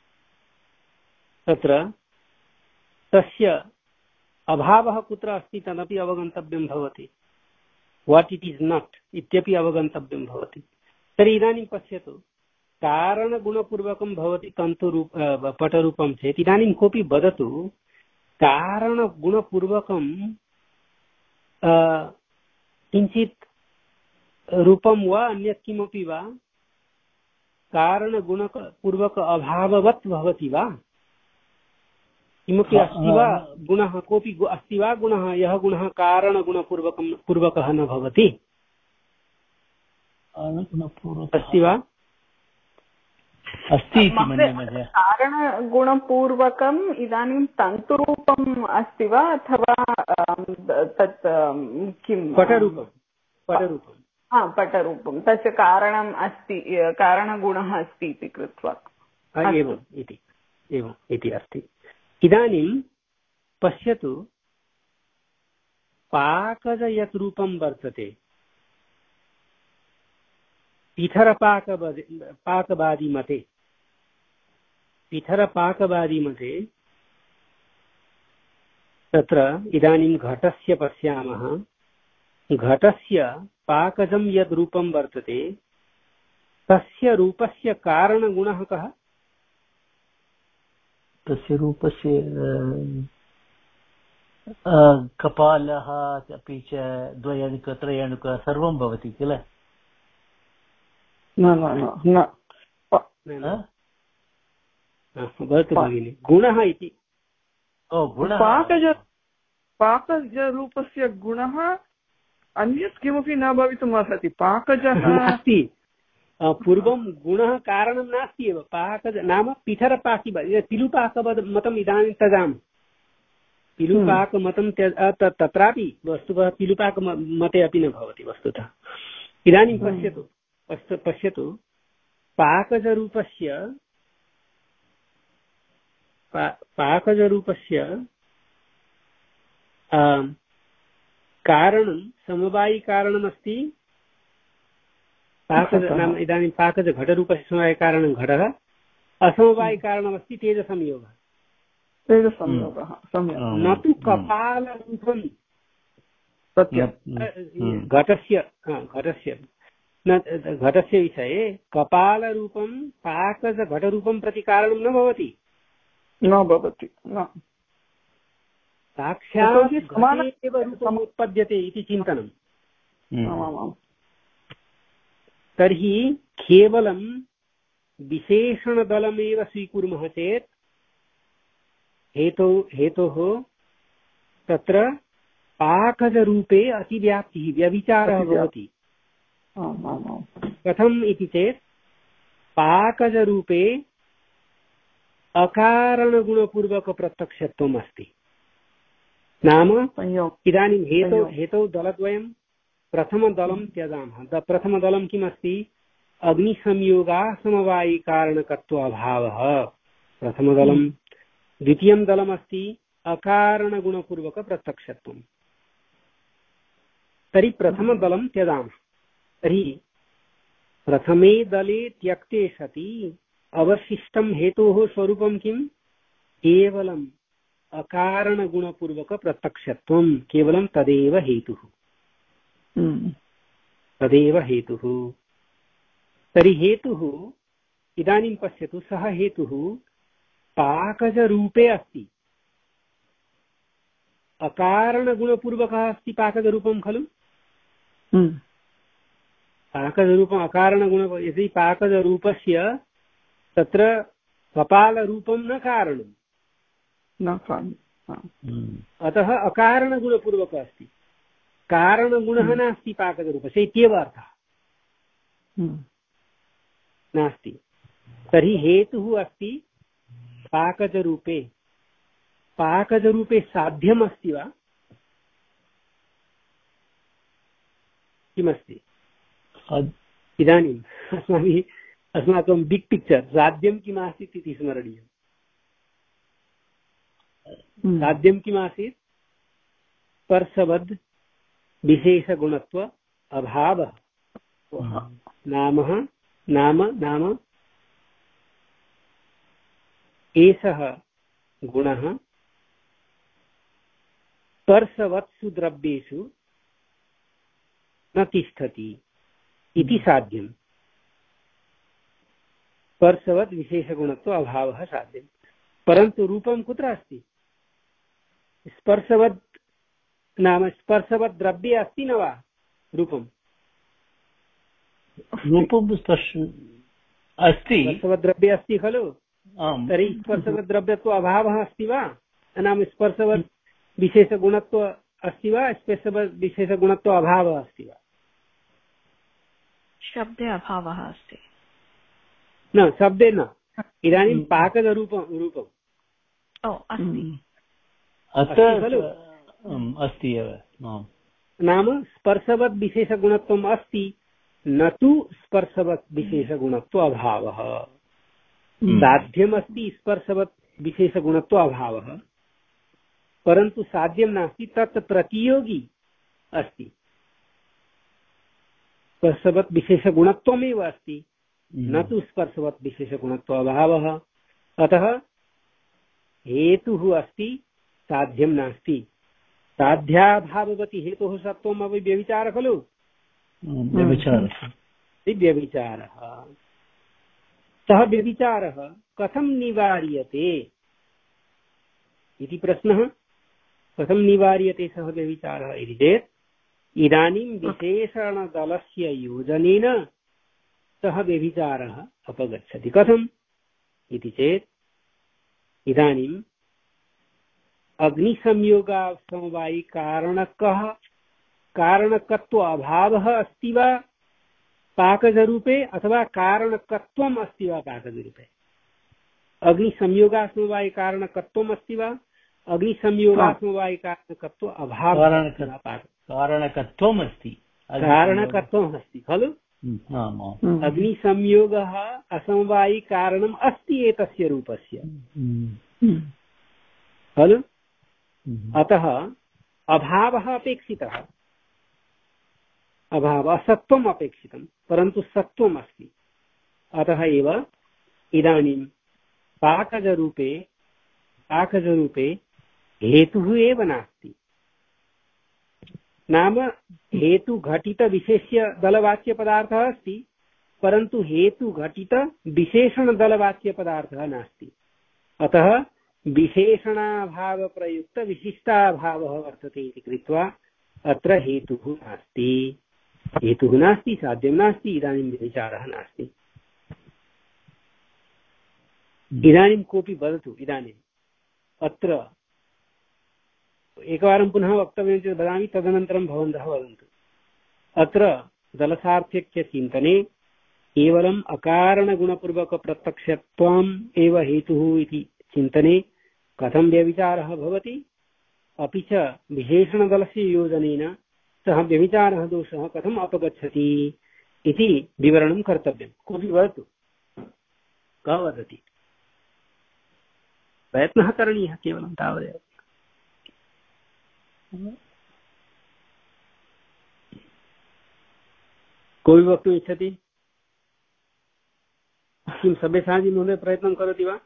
[SPEAKER 1] तत्र तस्य अभावः कुत्र अस्ति तदपि अवगन्तव्यं भवति। वाट् इट् इस् नाट् इत्यपि अवगन्तव्यं भवति। तर्हि इदानीं पश्यतु कारणगुणपूर्वकं भवति तन्तुरूप पटरूपं चेत् इदानीं कोऽपि वदतु कारणगुणपूर्वकं किञ्चित् रूपं वा अन्यत् किमपि वा कारणगुणपूर्वक अभाववत् भवति वा? किमपि अस्ति वा गुणः? कोऽपि अस्ति वा गुणः यः गुणः कारणगुणपूर्वकं पूर्वकः न भवति? अस्ति वा?
[SPEAKER 3] अस्ति इति मन्ये महोदय।
[SPEAKER 2] कारणगुणपूर्वकम् इदानीं तन्तुरूपम् अस्ति वा अथवा तत् किं
[SPEAKER 1] पटरूपं? पटरूपं
[SPEAKER 2] हा पटरूपं तस्य कारणम् अस्ति कारणगुणः अस्ति इति कृत्वा
[SPEAKER 1] एवम् इति एवम् इति अस्ति। इदानीं पश्यतु पाकज यत् रूपं वर्तते पिठरपाकबादि पाकबादिमते पिठरपाकबादिमते तत्र इदानीं घटस्य पश्यामः। घटस्य पाकजं यद् रूपं वर्तते तस्य रूपस्य कारणगुणः कः?
[SPEAKER 3] तस्य रूपस्य कपालः अपि च द्वयणुक त्रयणुक सर्वं भवति किल?
[SPEAKER 2] न न न
[SPEAKER 1] भवतु भगिनि गुणः इति
[SPEAKER 2] पाकज पाकजरूपस्य गुणः अन्यत् किमपि न भवितुम् अर्हति। पाकजः
[SPEAKER 1] अस्ति पूर्वं गुणः कारणं नास्ति एव। पाकज नाम पिठरपाकि पिलुपाकमतम् इदानीं त्यजामः। पिलुपाकमतं तत्रापि वस्तुतः पिलुपाकमते अपि न भवति वस्तुतः। इदानीं पश्यतु पश्यतु पाकजरूपस्य पाकजरूपस्य कारणं समवायिकारणमस्ति। पाकज नाम इदानीं पाकज घटरूपस्य समवायिकारणं घटः, असमवायिकारणमस्ति तेजसंयोगः।
[SPEAKER 2] तेजसंयोगः
[SPEAKER 1] न तु कपालरूपं घटस्य घटस्य न घटस्य विषये कपालरूपं पाकज घटरूपं प्रति कारणं न भवति
[SPEAKER 2] न भवति न
[SPEAKER 1] साक्षात् एव रूपम् उत्पद्यते इति चिन्तनं। तर्हि केवलं विशेषणदलमेव स्वीकुर्मः चेत् हेतु हेतोः तत्र पाकजरूपे अतिव्याप्तिः व्यभिचारः भवति। कथम् इति चेत् पाकजरूपे अकारणगुणपूर्वकप्रत्यक्षत्वम् अस्ति। नाम इदानीं हेतौ हेतौ दलद्वयं प्रथमदलं त्यजामः। प्रथमदलं किमस्ति? अग्निसंयोगाः समवायिकारणकत्वाभावः प्रथमदलं। द्वितीयं दलमस्ति अकारणगुणपूर्वकप्रत्यक्षत्वम्। तर्हि प्रथमदलं त्यजामः। तर्हि प्रथमे दले त्यक्ते सति अवशिष्टं हेतोः स्वरूपं किं? केवलम् अकारणगुणपूर्वकप्रत्यक्षत्वं, केवलं तदेव हेतुः। तदेव हेतुः। तर्हि हेतुः इदानीं पश्यतु, सः हेतुः पाकजरूपे अस्ति। अकारणगुणपूर्वकः अस्ति पाकजरूपं खलु। पाकजरूपम् अकारणगुण, यदि पाकजरूपस्य तत्र कपालरूपं न कारणं
[SPEAKER 2] न कारणम्,
[SPEAKER 1] अतः अकारणगुणपूर्वकः अस्ति, कारणगुणः नास्ति पाकजरूपस्य इत्येव अर्थः नास्ति। तर्हि हेतुः अस्ति पाकजरूपे। पाकजरूपे साध्यम् अस्ति वा? किमस्ति इदानीम् अस्माभिः अस्माकं बिग् पिक्चर् साध्यं किमासीत् इति स्मरणीयम्। साध्यं किमासीत्? स्पर्शवद् विशेषगुणत्व अभावः। नाम नाम नाम एषः गुणः स्पर्शवत्सु द्रव्येषु न तिष्ठति इति साध्यम्। स्पर्शवत् विशेषगुणत्व अभावः साध्यम्। परन्तु रूपं कुत्र अस्ति? स्पर्शवत् नाम स्पर्शवत् द्रव्ये अस्ति न वा रूपं?
[SPEAKER 3] रूपं स्पर्श अस्ति,
[SPEAKER 1] स्पर्शवत् द्रव्ये अस्ति खलु। तर्हि स्पर्शवत् द्रव्यत्व अभावः अस्ति वा? नाम स्पर्शवत् विशेषगुणत्व अस्ति वा? स्पर्शवत् विशेषगुणत्व अभावः अस्ति वा?
[SPEAKER 4] शब्दे अभावः अस्ति।
[SPEAKER 1] न, शब्दे न। इदानीं पाकजरूपं रूपम्
[SPEAKER 3] खलु अस्ति एव।
[SPEAKER 1] नाम स्पर्शवत् विशेषगुणत्वम् अस्ति, न तु स्पर्शवत् विशेषगुणत्व अभावः। साध्यमस्ति स्पर्शवत् विशेषगुणत्व अभावः, परन्तु साध्यं नास्ति, तत् प्रतियोगी अस्ति। स्पर्शवत् विशेषगुणत्वमेव अस्ति, न तु स्पर्शवत् विशेषगुणत्व अभावः। अतः हेतुः अस्ति, साध्यं नास्ति। साध्याभाववति हेतुः सत्त्वम् अपि व्यभिचारः खलु। व्यभिचारः। सः व्यभिचारः कथं निवार्यते इति प्रश्नः। कथं निवार्यते सः व्यभिचारः इति चेत्, इदानीं विशेषणदलस्य योजनेन सः व्यभिचारः अपगच्छति। कथम् इति चेत्, इदानीम् अग्निसंयोगासमवायि कारणकः कारणकत्व अभावः अस्ति वा पाकजरूपे, अथवा कारणकत्वम् अस्ति वा पाकजरूपे? अग्निसंयोगासमवायि कारणकत्वम् अस्ति वा? अग्निसंयोगासमवायि कारणकत्व अभावः?
[SPEAKER 3] कारणकत्वम् अस्ति।
[SPEAKER 1] कारणकत्वम् अस्ति खलु। अग्निसंयोगः असमवायि कारणम् अस्ति एतस्य रूपस्य खलु। अतः अभावः अपेक्षितः। अभावः सत्त्वम् अपेक्षितं, परन्तु सत्त्वम् अस्ति। अतः एव इदानीं पाकजरूपे पाकजरूपे हेतुः एव नास्ति। नाम हेतुघटितविशेष्य दलवाच्यपदार्थः अस्ति, परन्तु हेतुघटितविशेषणदलवाच्यपदार्थः नास्ति। अतः विशेषणाभावप्रयुक्तविशिष्टाभावः वर्तते इति कृत्वा अत्र हेतुः नास्ति। हेतुः नास्ति, साध्यं नास्ति, इदानीं व्यभिचारः नास्ति। इदानीं कोऽपि वदतु, इदानीम् अत्र एकवारं पुनः वक्तव्यं चेत् वदामि, तदनन्तरं भवन्तः वदन्तु। अत्र दलसार्थक्यचिन्तने केवलम् अकारणगुणपूर्वकप्रत्यक्षत्वम् एव हेतुः इति चिन्तने कथं व्यभिचारः भवति, अपि च विशेषणदलस्य योजनेन सः व्यभिचारः दोषः कथम् अपगच्छति इति विवरणं कर्तव्यं। कोऽपि वदतु, कः वदति? प्रयत्नः करणीयः, केवलं तावदेव। कोऽपि वक्तुम् इच्छति? किं सब्यसाची महोदय प्रयत्नं करोति वा?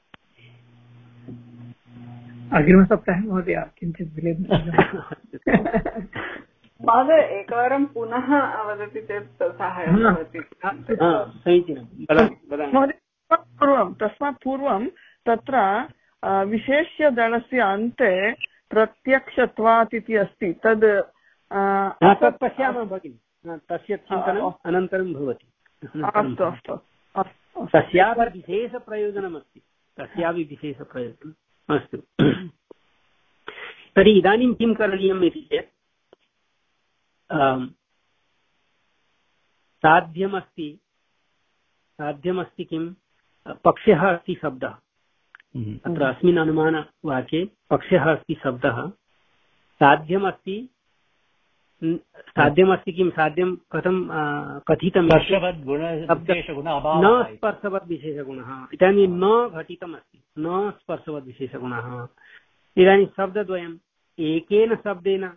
[SPEAKER 5] अग्रिमसप्ताहे महोदय किञ्चित् विलम्बेन।
[SPEAKER 2] महोदय एकवारं पुनः वदति चेत् साहाय्यं भवति।
[SPEAKER 1] समीचीनं।
[SPEAKER 2] महोदय पूर्वं तस्मात् पूर्वं तत्र विशेष्यदलस्य अन्ते प्रत्यक्षत्वात् इति अस्ति तद्
[SPEAKER 1] तत् पश्यामः भगिनि, तस्य चिन्तनम् अनन्तरं भवति।
[SPEAKER 2] अस्तु अस्तु अस्तु
[SPEAKER 1] तस्यापि विशेषप्रयोजनमस्ति, तस्यापि विशेषप्रयोजनम् अस्तु। तर्हि इदानीं किं करणीयम् इति चेत् साध्यमस्ति साध्यमस्ति किं पक्षः अस्ति शब्दः, अत्र अस्मिन् अनुमानवाक्ये पक्षः अस्ति शब्दः, साध्यमस्ति साध्यमस्ति किं साध्यं कथं कथितं न स्पर्शवद्विशेषगुणः, इदानीं न घटितमस्ति, न स्पर्शवद्विशेषगुणः। इदानीं शब्दद्वयम् एकेन शब्देन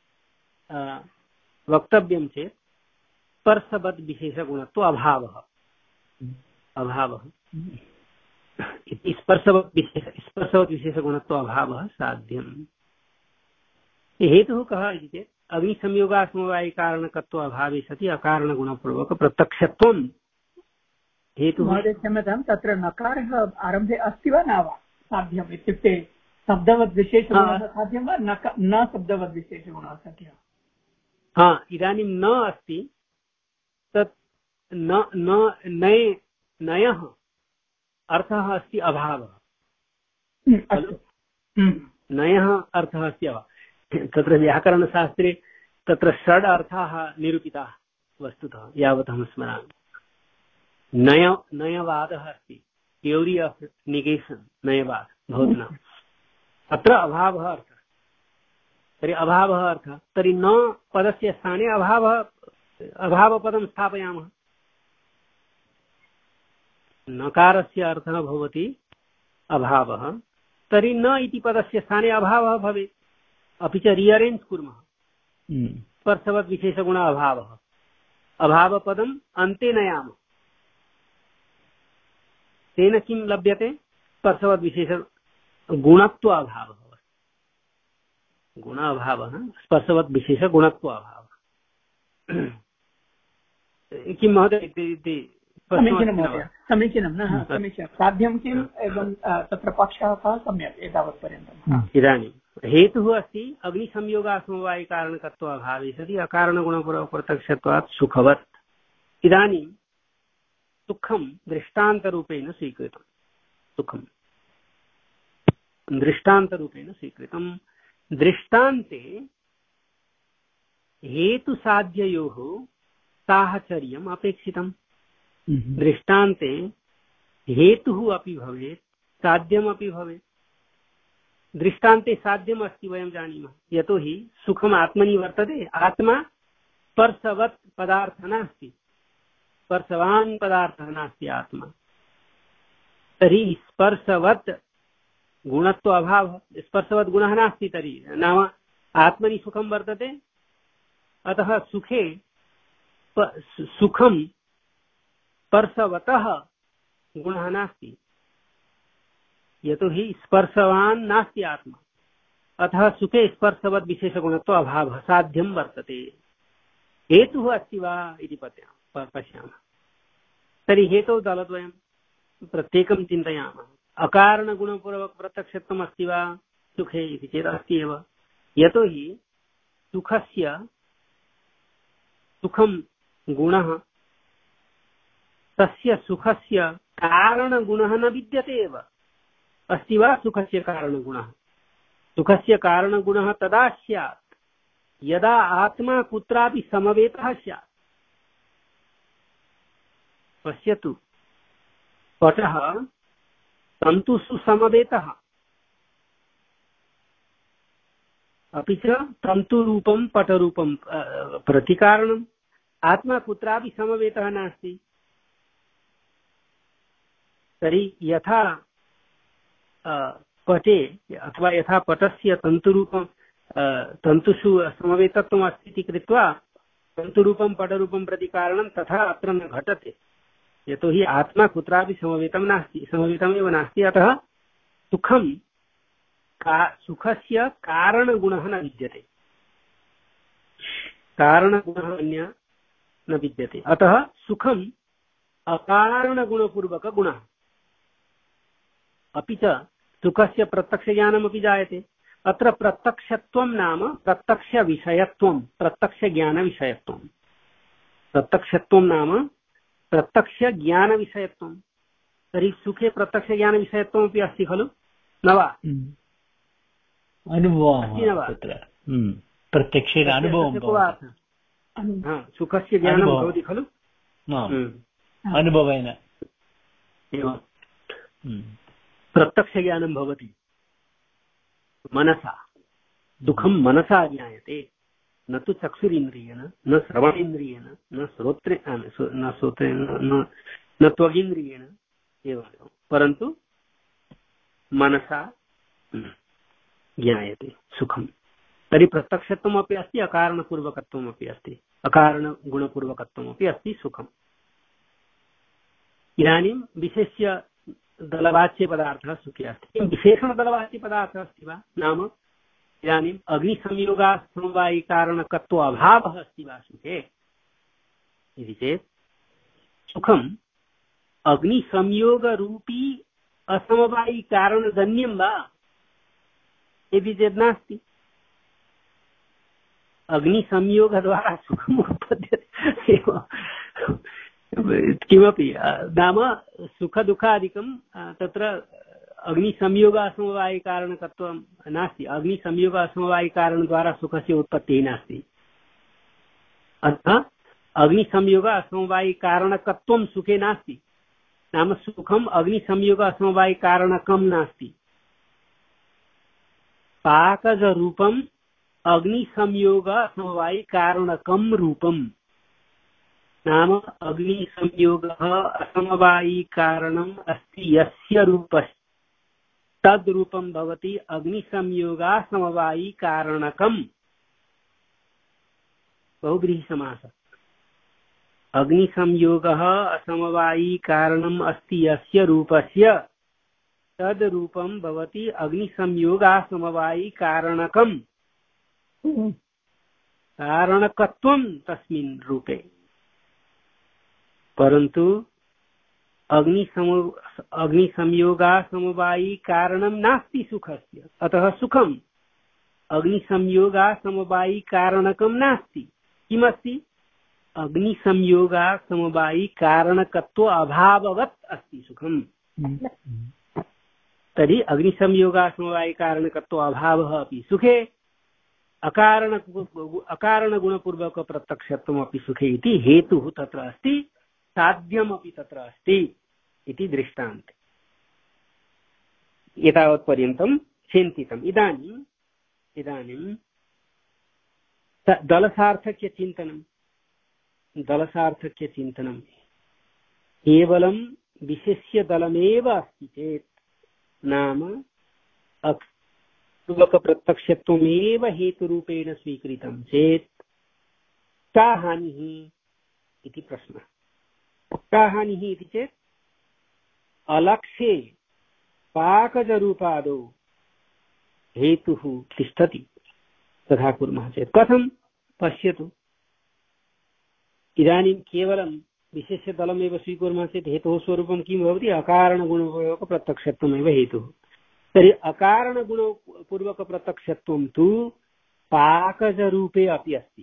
[SPEAKER 1] वक्तव्यं चेत् स्पर्शवद्विशेषगुणत्व अभावः अभावः इति स्पर्शवद्विशेष स्पर्शवद्विशेषगुणत्व अभावः साध्यम्। हेतुः कः इति चेत् अग्निसंयोगासमवायिकारणकत्व अभावे सति अकारणगुणपूर्वक प्रत्यक्षत्वं हेतुः।
[SPEAKER 5] महोदय क्षम्यतां, तत्र नकारः आरम्भे अस्ति वा न वा साध्यम् इत्युक्ते शब्दवद्विशेषगुणः साध्यं वा न शब्दवद्विशेषगुणः साध्यः?
[SPEAKER 1] हा, इदानीं न अस्ति, तत् न नय नयः अर्थः अस्ति अभावः, नयः अर्थः अस्ति अभावः। तत्र व्याकरणशास्त्रे तत्र षड् अर्थाः निरूपिताः वस्तुतः यावत् स्मरामि। नय नयवादः अस्ति, थ्योरी आफ् निगेशन्, नयवाद भवति, अत्र अभावः अर्थः। तर्हि अभावः अर्थः, तर्हि न पदस्य स्थाने अभावः अभावपदं स्थापयामः। नकारस्य अर्थः भवति अभावः, तर्हि न इति पदस्य स्थाने अभावः भवेत्। अपि च रिअरेञ्ज् कुर्मः, स्पर्शवद्विशेषगुण अभावः, अभावपदम् अन्ते नयामः, तेन किं लभ्यते? स्पर्शवद्विशेष गुणत्व अभावः, गुण अभावः, स्पर्शवद्विशेषगुणत्व अभावः। किं महोदय?
[SPEAKER 5] समीचीनं महोदय, समीचीनं न समीचीनं। साध्यं किम् एवं तत्र पक्षः कः? सम्यक्, एतावत्पर्यन्तम्।
[SPEAKER 1] इदानीं हेतुः अस्ति अग्निसंयोगासमवायिकारणकत्व अभावे सति अकारणगुणप्रत्यक्षत्वात् सुखवत्। इदानीं सुखं दृष्टान्तरूपेण स्वीकृतं, सुखं दृष्टान्तरूपेण स्वीकृतं। दृष्टान्ते हेतुसाध्ययोः साहचर्यम् अपेक्षितम्। दृष्टान्ते हेतुः अपि भवेत्, साध्यमपि भवेत्। दृष्टान्ते साध्यम् अस्ति वयं जानीमः, यतोहि सुखम् आत्मनि वर्तते, आत्मा स्पर्शवत् पदार्थः नास्ति, स्पर्शवान् पदार्थः नास्ति आत्मा। तर्हि स्पर्शवत् गुणत्व अभावः, स्पर्शवत् गुणः नास्ति, तर्हि नाम आत्मनि सुखं वर्तते, अतः सुखे सुखं स्पर्शवतः गुणः नास्ति, यतोहि स्पर्शवान् नास्ति आत्मा, अतः सुखे स्पर्शवद् विशेषगुणत्व अभावः साध्यं वर्तते। हेतुः अस्ति वा इति पश्यामः। तर्हि हेतौ दलद्वयं प्रत्येकं चिन्तयामः। अकारणगुणपूर्वक प्रत्यक्षत्वम् अस्ति वा सुखे इति चेत् अस्ति एव, यतोहि सुखस्य सुखं गुणः, तस्य सुखस्य कारणगुणः न विद्यते एव। अस्ति वा सुखस्य कारणगुणः? सुखस्य कारणगुणः तदा स्यात् यदा आत्मा कुत्रापि समवेतः स्यात्। पश्यतु, पटः तन्तुषु समवेतः, अपि च तन्तुरूपं पटरूपं प्रतिकारणम्। आत्मा कुत्रापि समवेतः नास्ति। तर्हि यथा पटे अथवा यथा पटस्य तन्तुरूपं तन्तुषु समवेतत्वम् अस्ति इति कृत्वा तन्तुरूपं पटरूपं प्रति कारणं, तथा अत्र न घटते, यतोहि आत्मा कुत्रापि समवेतं नास्ति, समवेतमेव नास्ति। अतः सुखं का सुखस्य कारणगुणः न विद्यते। कारणगुणः अन्यः न विद्यते। अतः सुखम् अकारणगुणपूर्वकगुणः। अपि च सुखस्य प्रत्यक्षज्ञानमपि जायते। अत्र प्रत्यक्षत्वं नाम प्रत्यक्षविषयत्वं, प्रत्यक्षज्ञानविषयत्वं। प्रत्यक्षत्वं नाम प्रत्यक्षज्ञानविषयत्वं। तर्हि सुखे प्रत्यक्षज्ञानविषयत्वमपि अस्ति खलु, न वा?
[SPEAKER 3] अनुभवः तत्र प्रत्यक्षेण अनुभवं भवति।
[SPEAKER 1] सुखस्य ज्ञानं भवति खलु,
[SPEAKER 3] अनुभवेन
[SPEAKER 1] एवं प्रत्यक्षज्ञानं भवति मनसा। दुःखं मनसा ज्ञायते, न तु चक्षुरिन्द्रियेण, न श्रवणेन्द्रियेण, न श्रोत्रे न श्रोत्रेण, न त्वगिन्द्रियेण एवं, परन्तु मनसा ज्ञायते सुखम्। तर्हि प्रत्यक्षत्वमपि अस्ति, अकारणपूर्वकत्वमपि अस्ति, अकारणगुणपूर्वकत्वमपि अस्ति सुखम्। इदानीं विशेष्य दलवाच्यपदार्थः सुखे अस्ति। विशेषणदलवाच्यपदार्थः अस्ति वा? नाम इदानीम् अग्निसंयोगासमवायिकारणकत्व अभावः अस्ति वा सुखे इति चेत् सुखम् अग्निसंयोगरूपी असमवायिकारणजन्यं वा इति चेत् नास्ति। अग्निसंयोगद्वारा सुखम् उत्पद्यते किमपि नाम सुखदुःखादिकं तत्र अग्निसंयोगासमवायिकारणकत्वं नास्ति। अग्निसंयोगासमवायिकारणद्वारा सुखस्य उत्पत्तिः नास्ति। अतः अग्निसंयोग असमवायिकारणकत्वं सुखे नास्ति। नाम सुखम् अग्निसंयोग असमवायिकारणकं नास्ति। पाकजरूपम् अग्निसंयोग असमवायिकारणकं रूपम्। नाम अग्निसंयोगः असमवायिकारणम् अस्ति यस्य रूपस्य तद्रूपं भवति अग्निसंयोगासमवायिकारणकम्। बहुव्रीहिसमासः। अग्निसंयोगः असमवायिकारणम् अस्ति यस्य रूपस्य तद्रूपं भवति अग्निसंयोगासमवायिकारणकम्। कारणकत्वं तस्मिन् रूपे, परन्तु अग्निसम अग्निसंयोगासमवायिकारणं नास्ति सुखस्य। अतः सुखम् अग्निसंयोगासमवायिकारणकं नास्ति। किमस्ति? अग्निसंयोगासमवायिकारणकत्व अभाववत् अस्ति सुखम्। तर्हि अग्निसंयोगासमवायिकारणकत्व अभावः अपि सुखे, अकारण अकारणगुणपूर्वकप्रत्यक्षत्वमपि सुखे इति हेतुः तत्र अस्ति, साध्यमपि तत्र अस्ति इति दृष्टान्ते। एतावत्पर्यन्तं चिन्तितम्। इदानीम् इदानीं दलसार्थक्यचिन्तनं दलसार्थक्यचिन्तनं केवलं विशिष्य दलमेव अस्ति चेत्, नाम पूर्वकप्रत्यक्षत्वमेव हेतुरूपेण स्वीकृतं चेत् का हानिः इति प्रश्नः। का हानिः इति चेत् अलक्ष्ये पाकजरूपादौ हेतुः तिष्ठति। तथा कुर्मः चेत् कथं? पश्यतु, इदानीं केवलं विशेष्यदलमेव स्वीकुर्मः चेत् हेतोः स्वरूपं किं भवति? अकारणगुणपूर्वकप्रत्यक्षत्वमेव हेतुः। तर्हि अकारणगुणपूर्वकप्रत्यक्षत्वं तु पाकजरूपे अपि अस्ति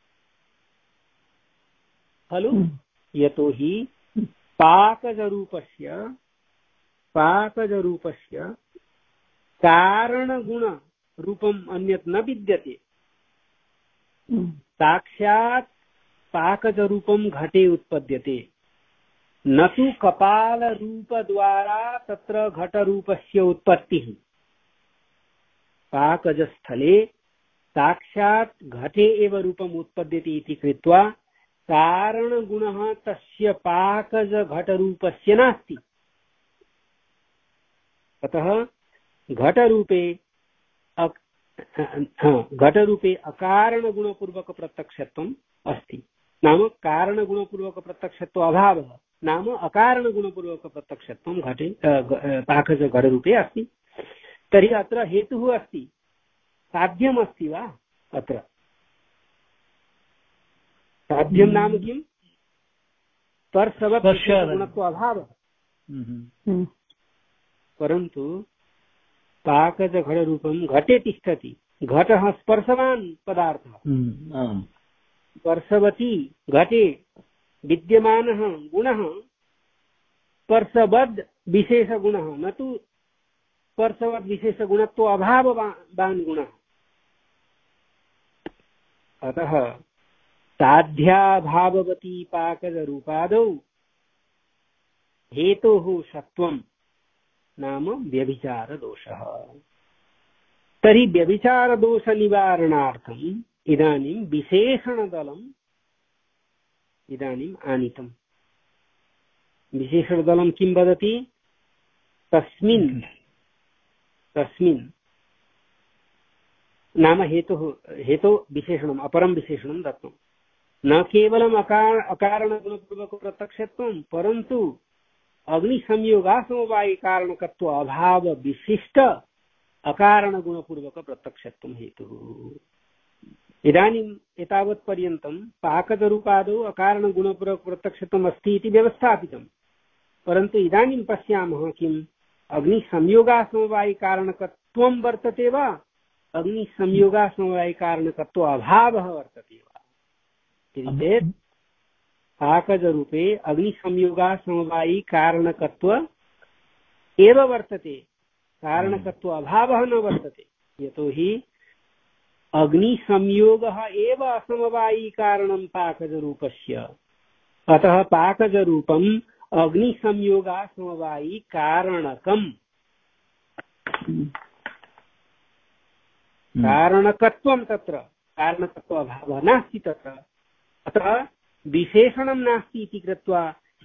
[SPEAKER 1] खलु। यतोहि पाकजरूपस्य पाकजरूपस्य कारणगुणरूपम् अन्यत् न विद्यते। साक्षात् पाकजरूपं घटे उत्पद्यते, न तु कपालरूपद्वारा तत्र घटरूपस्य उत्पत्तिः। पाकजस्थले साक्षात् घटे एव रूपम् उत्पद्यते इति कृत्वा कारणगुणः तस्य पाकज घटरूपस्य नास्ति। अतः घटरूपे घटरूपे अकारणगुणपूर्वकप्रत्यक्षत्वम् अस्ति। नाम कारणगुणपूर्वकप्रत्यक्षत्व अभावः, नाम अकारणगुणपूर्वकप्रत्यक्षत्वं घटे पाकज घटरूपे अस्ति। तर्हि अत्र हेतुः अस्ति, साध्यमस्ति वा? अत्र साध्यं नाम किं? स्पर्शवत् विशेषगुणत्व अभावः। परन्तु पाकजघटरूपं घटे तिष्ठति। घटः स्पर्शवान् पदार्थः, स्पर्शवती घटे विद्यमानः गुणः स्पर्शवद् विशेषगुणः, न तु स्पर्शवद् विशेषगुणत्व अभाववान् गुणः। अतः साध्याभाववती पाकजरूपादौ हेतोः सत्वं नाम व्यभिचारदोषः। तर्हि व्यभिचारदोषनिवारणार्थम् इदानीं विशेषणदलम् इदानीम् आनीतम्। विशेषणदलं किं वदति? तस्मिन् तस्मिन् नाम हेतुः हेतु विशेषणम् अपरं विशेषणं दत्तं। न केवलम् अकार अकारणगुणपूर्वकप्रत्यक्षत्वं परन्तु अग्निसंयोगासमवायिकारणकत्व अभाव विशिष्ट अकारणगुणपूर्वकप्रत्यक्षत्वं हेतुः। इदानीम् एतावत्पर्यन्तं पाकजरूपादौ अकारणगुणपूर्वकप्रत्यक्षत्वम् अस्ति इति व्यवस्थापितं, परन्तु इदानीं पश्यामः किम्? अग्निसंयोगासमवायिकारणकत्वं वर्तते वा अग्निसंयोगासमवायिकारणकत्व अभावः वर्तते वा? चेत् पाकजरूपे अग्निसंयोगासमवायिकारणकत्व एव वर्तते, कारणकत्व अभावः न वर्तते। यतोहि अग्निसंयोगः एव असमवायिकारणं पाकजरूपस्य। अतः पाकजरूपम् अग्निसंयोगासमवायिकारणकम् कारणकत्वं तत्र कारणकत्व अभावः नास्ति तत्र। अतः विशेषणं नास्ति इति कृत्वा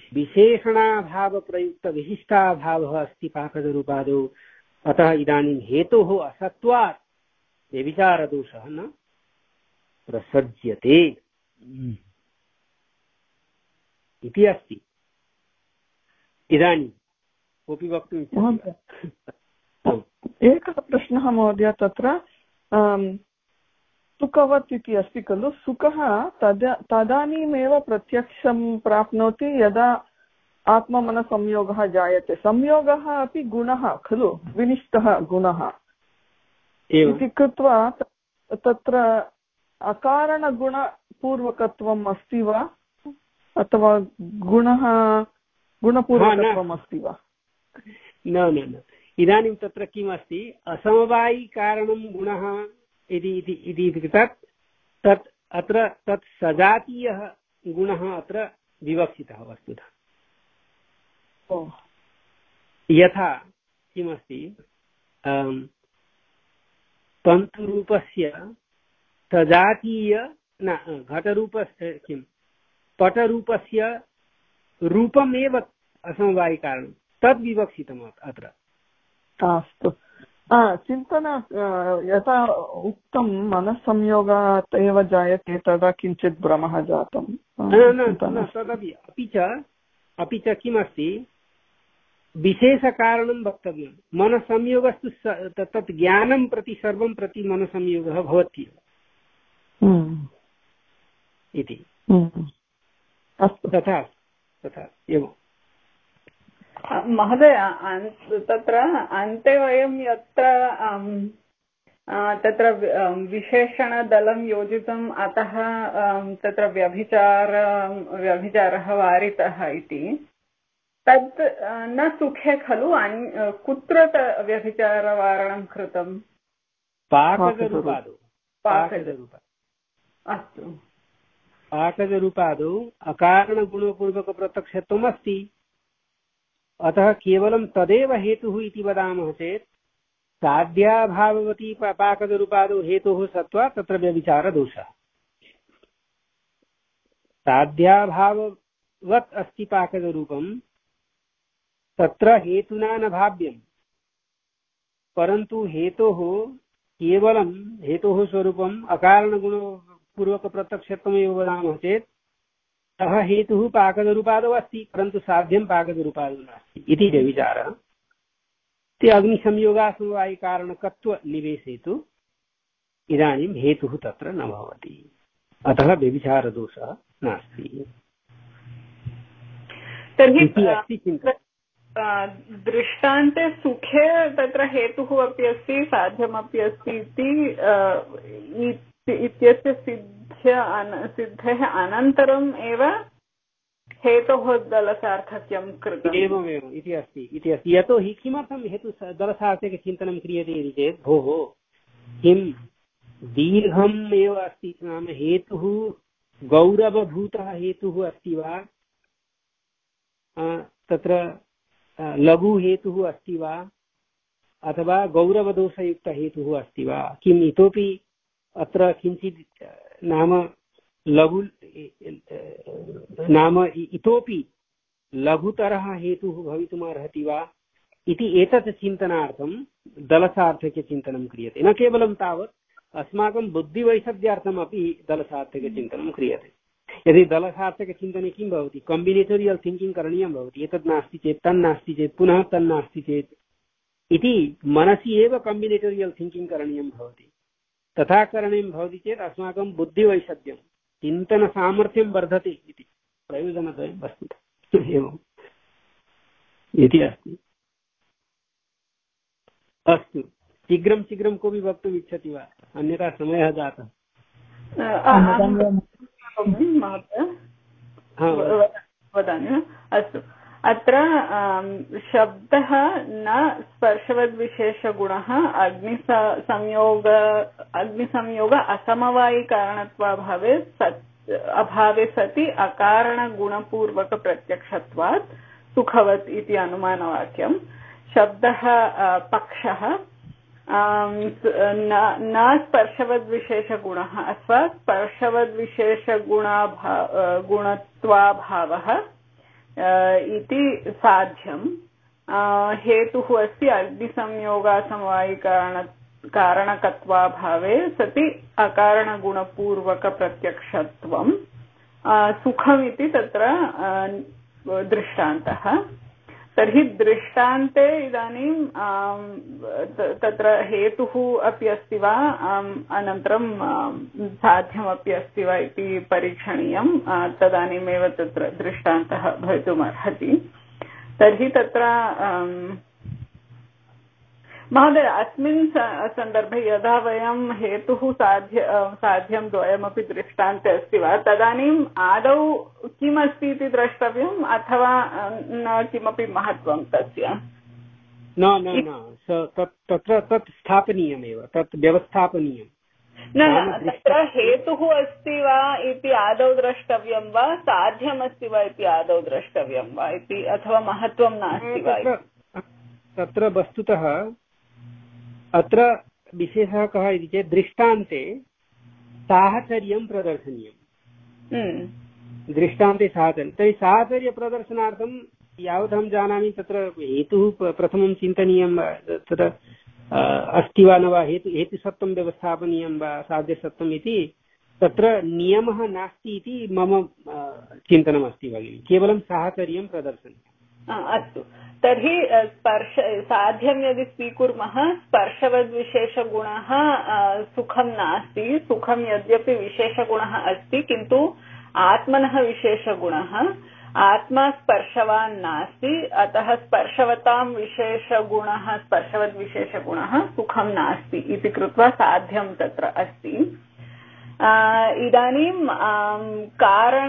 [SPEAKER 1] विशेषणाभावप्रयुक्तविशिष्टाभावः अस्ति पाकजरूपादौ। अतः इदानीं हेतोः असत्त्वात् व्यभिचारदोषः न प्रसज्यते इति अस्ति। इदानीं कोऽपि वक्तुम् इच्छति?
[SPEAKER 2] एकः प्रश्नः महोदय, तत्र सुखवत् इति अस्ति खलु, सुखः तदा तदानीमेव प्रत्यक्षं प्राप्नोति यदा आत्ममनसंयोगः जायते। संयोगः अपि गुणः खलु, विनिष्टः गुणः इति कृत्वा तत्र अकारणगुणपूर्वकत्वम् अस्ति वा अथवा गुणः गुणपूर्वकत्वम् अस्ति वा?
[SPEAKER 1] न न न इदानीं तत्र किम् अस्ति? असमवायिकारणं गुणः इति तत् तत् अत्र तत् सजातीयः गुणः अत्र विवक्षितः वस्तुतः। यथा किमस्ति? तन्तुरूपस्य सजातीय न घटरूपस्य किं पटरूपस्य रूपमेव असमवायिकारणं, तद् विवक्षितम् अत्र।
[SPEAKER 2] अस्तु, चिन्तन यथा उक्तं मनस्संयोगात् एव जायते तदा किञ्चित् भ्रमः जातं।
[SPEAKER 1] तदपि अपि च अपि च किमस्ति? विशेषकारणं वक्तव्यं। मनसंयोगस्तु तत् ज्ञानं प्रति सर्वं प्रति मनसंयोगः भवत्येव इति।
[SPEAKER 2] अस्तु,
[SPEAKER 5] तथा तथा एवं महोदय। तत्र अन्ते वयं यत्र तत्र विशेषणदलं योजितम्, अतः तत्र व्यभिचार व्यभिचारः वारितः इति, तत् न सुखे खलु? कुत्र व्यभिचारवारणं कृतं?
[SPEAKER 1] पाकजरूपादौ।
[SPEAKER 5] अस्तु,
[SPEAKER 1] पाकजरूपादौ अकारणगुणपूर्वकप्रत्यक्षत्वम् अस्ति। अतः केवलं तदेव हेतुः इति वदामः चेत् साध्याभाववती पाकजरूपादौ हेतुः सत्त्वा तत्र व्यभिचारदोषः। साध्याभाववत् अस्ति पाकजरूपं, तत्र हेतुना न भाव्यम्, परन्तु हेतोः केवलं हेतोः स्वरूपम् अकारणगुणपूर्वकप्रत्यक्षत्वमेव वदामः चेत् सः हेतुः पाकजरूपादौ अस्ति, परन्तु साध्यं पाकजरूपादौ नास्ति इति व्यभिचारः। ते अग्निसंयोगासमवायिकारणकत्वनिवेशेतु इदानीं हेतुः तत्र न भवति। अतः व्यभिचारदोषः नास्ति
[SPEAKER 6] तर्हि
[SPEAKER 1] अस्ति चिन्तनं।
[SPEAKER 6] दृष्टान्ते सुखे तत्र हेतुः अपि अस्ति साध्यमपि अस्ति इति इत्यस्य सिद्ध्य सिद्धेः अनन्तरम् एव हेतोः दलसार्थक्यं कृतम्
[SPEAKER 1] एवमेवम् इति अस्ति इति अस्ति यतोहि किमर्थं हेतु दलसार्थकचिन्तनं क्रियते इति चेत् भोः किं दीर्घम् एव अस्ति नाम हेतुः गौरवभूतः हेतुः अस्ति वा तत्र लघु हेतुः अस्ति वा अथवा गौरवदोषयुक्तहेतुः अस्ति वा किम् इतोपि अत्र किञ्चित् नाम लघु नाम इतोपि लघुतरः हेतुः भवितुमर्हति वा इति एतत् चिन्तनार्थं दलसार्थक्यचिन्तनं क्रियते। न केवलं तावत् अस्माकं बुद्धिवैषद्यार्थमपि दलसार्थक्यचिन्तनं क्रियते। यदि दलसार्थकचिन्तने किं भवति कम्बिनेटोरियल् थिङ्किङ्ग् करणीयं भवति एतद् नास्ति चेत् तन्नास्ति चेत् पुनः तन्नास्ति चेत् इति मनसि एव कम्बिनेटोरियल् थिङ्किङ्ग् करणीयं भवति। तथा करणीयं भवति चेत् अस्माकं बुद्धिवैषद्यं चिन्तनसामर्थ्यं वर्धते इति प्रयोजनद्वयम् अस्ति एवम् इति अस्ति। अस्तु शीघ्रं शीघ्रं कोऽपि वक्तुम् इच्छति वा अन्यथा समयः जातः।
[SPEAKER 6] वदामि अस्तु अत्र शब्दः न स्पर्शवद्विशेषगुणः अग्निसंयोग अग्निसंयोग असमवायिकारणत्वाभावे अभावे सति अकारणगुणपूर्वकप्रत्यक्षत्वात् सुखवत् इति अनुमानवाक्यं। शब्दः पक्षः न स्पर्शवद्विशेषगुणः अथवा स्पर्शवद्विशेषगुणाभा गुणत्वाभावः इति साध्यं। हेतुः अस्ति अग्निसंयोगासमवायिकारण कारणकत्वाभावे सति अकारणगुणपूर्वकप्रत्यक्षत्वं सुखमिति तत्र दृष्टान्तः। तर्हि दृष्टान्ते इदानीं तत्र हेतुः अपि अस्ति वा अनन्तरं साध्यमपि अस्ति वा इति परीक्षणीयं तदानीमेव तत्र दृष्टान्तः भवितुमर्हति। तर्हि तत्र महोदय अस्मिन् सन्दर्भे यदा वयं हेतुः साध्य साध्यं द्वयमपि दृष्टान्ते अस्ति वा तदानीम् आदौ किमस्ति इति द्रष्टव्यम् अथवा न किमपि महत्त्वं तस्य
[SPEAKER 1] न न न तत्र तत् स्थापनीयमेव तत् व्यवस्थापनीयं
[SPEAKER 6] न तत्र हेतुः अस्ति वा इति आदौ द्रष्टव्यं वा साध्यमस्ति वा इति आदौ द्रष्टव्यं वा इति अथवा महत्त्वं नास्ति वा
[SPEAKER 1] तत्र वस्तुतः अत्र विशेषः कः इति चेत् दृष्टान्ते साहचर्यं प्रदर्शनीयं। दृष्टान्ते साहचर्यं तर्हि साहचर्यप्रदर्शनार्थं यावदहं जानामि तत्र हेतुः प्रथमं चिन्तनीयं तत्र अस्ति वा न वा हेतु हेतुसत्त्वं व्यवस्थापनीयं वा साध्यसत्त्वम् इति तत्र नियमः नास्ति इति मम चिन्तनमस्ति भगिनि केवलं साहचर्यं प्रदर्शनीयम्।
[SPEAKER 6] अस्तु तर्हि स्पर्श साध्यं यदि स्वीकुर्मः स्पर्शवद्विशेषगुणः सुखं नास्ति सुखं यद्यपि विशेषगुणः अस्ति किन्तु आत्मनः विशेषगुणः आत्मा स्पर्शवान् नास्ति अतः स्पर्शवतां विशेषगुणः स्पर्शवद्विशेषगुणः सुखं नास्ति इति कृत्वा साध्यं तत्र अस्ति। इदानीं कारण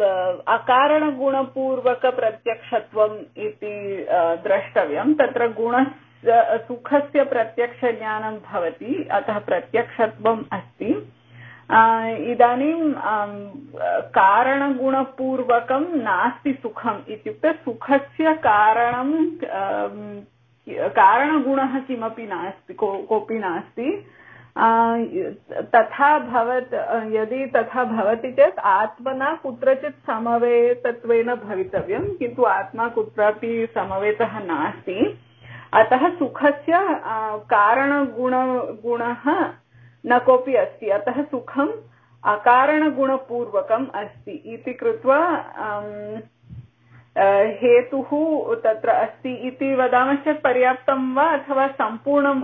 [SPEAKER 6] अकारणगुणपूर्वकप्रत्यक्षत्वम् इति द्रष्टव्यं। तत्र गुणस्य सुखस्य प्रत्यक्षज्ञानं भवति अतः प्रत्यक्षत्वम् अस्ति। इदानीं कारणगुणपूर्वकं नास्ति सुखम् इत्युक्ते सुखस्य कारणं कारणगुणः किमपि नास्ति कोऽपि नास्ति। तथा भवत् यदि तथा भवति चेत् आत्मना कुत्रचित् समवेतत्वेन भवितव्यं किन्तु आत्मा कुत्रापि समवेतः नास्ति अतः सुखस्य कारणगुण गुणः न कोऽपि अस्ति अतः सुखम् अकारणगुणपूर्वकम् अस्ति इति कृत्वा हेतुः तत्र अस्ति इति वदामश्चेत् पर्याप्तं वा अथवा सम्पूर्णम्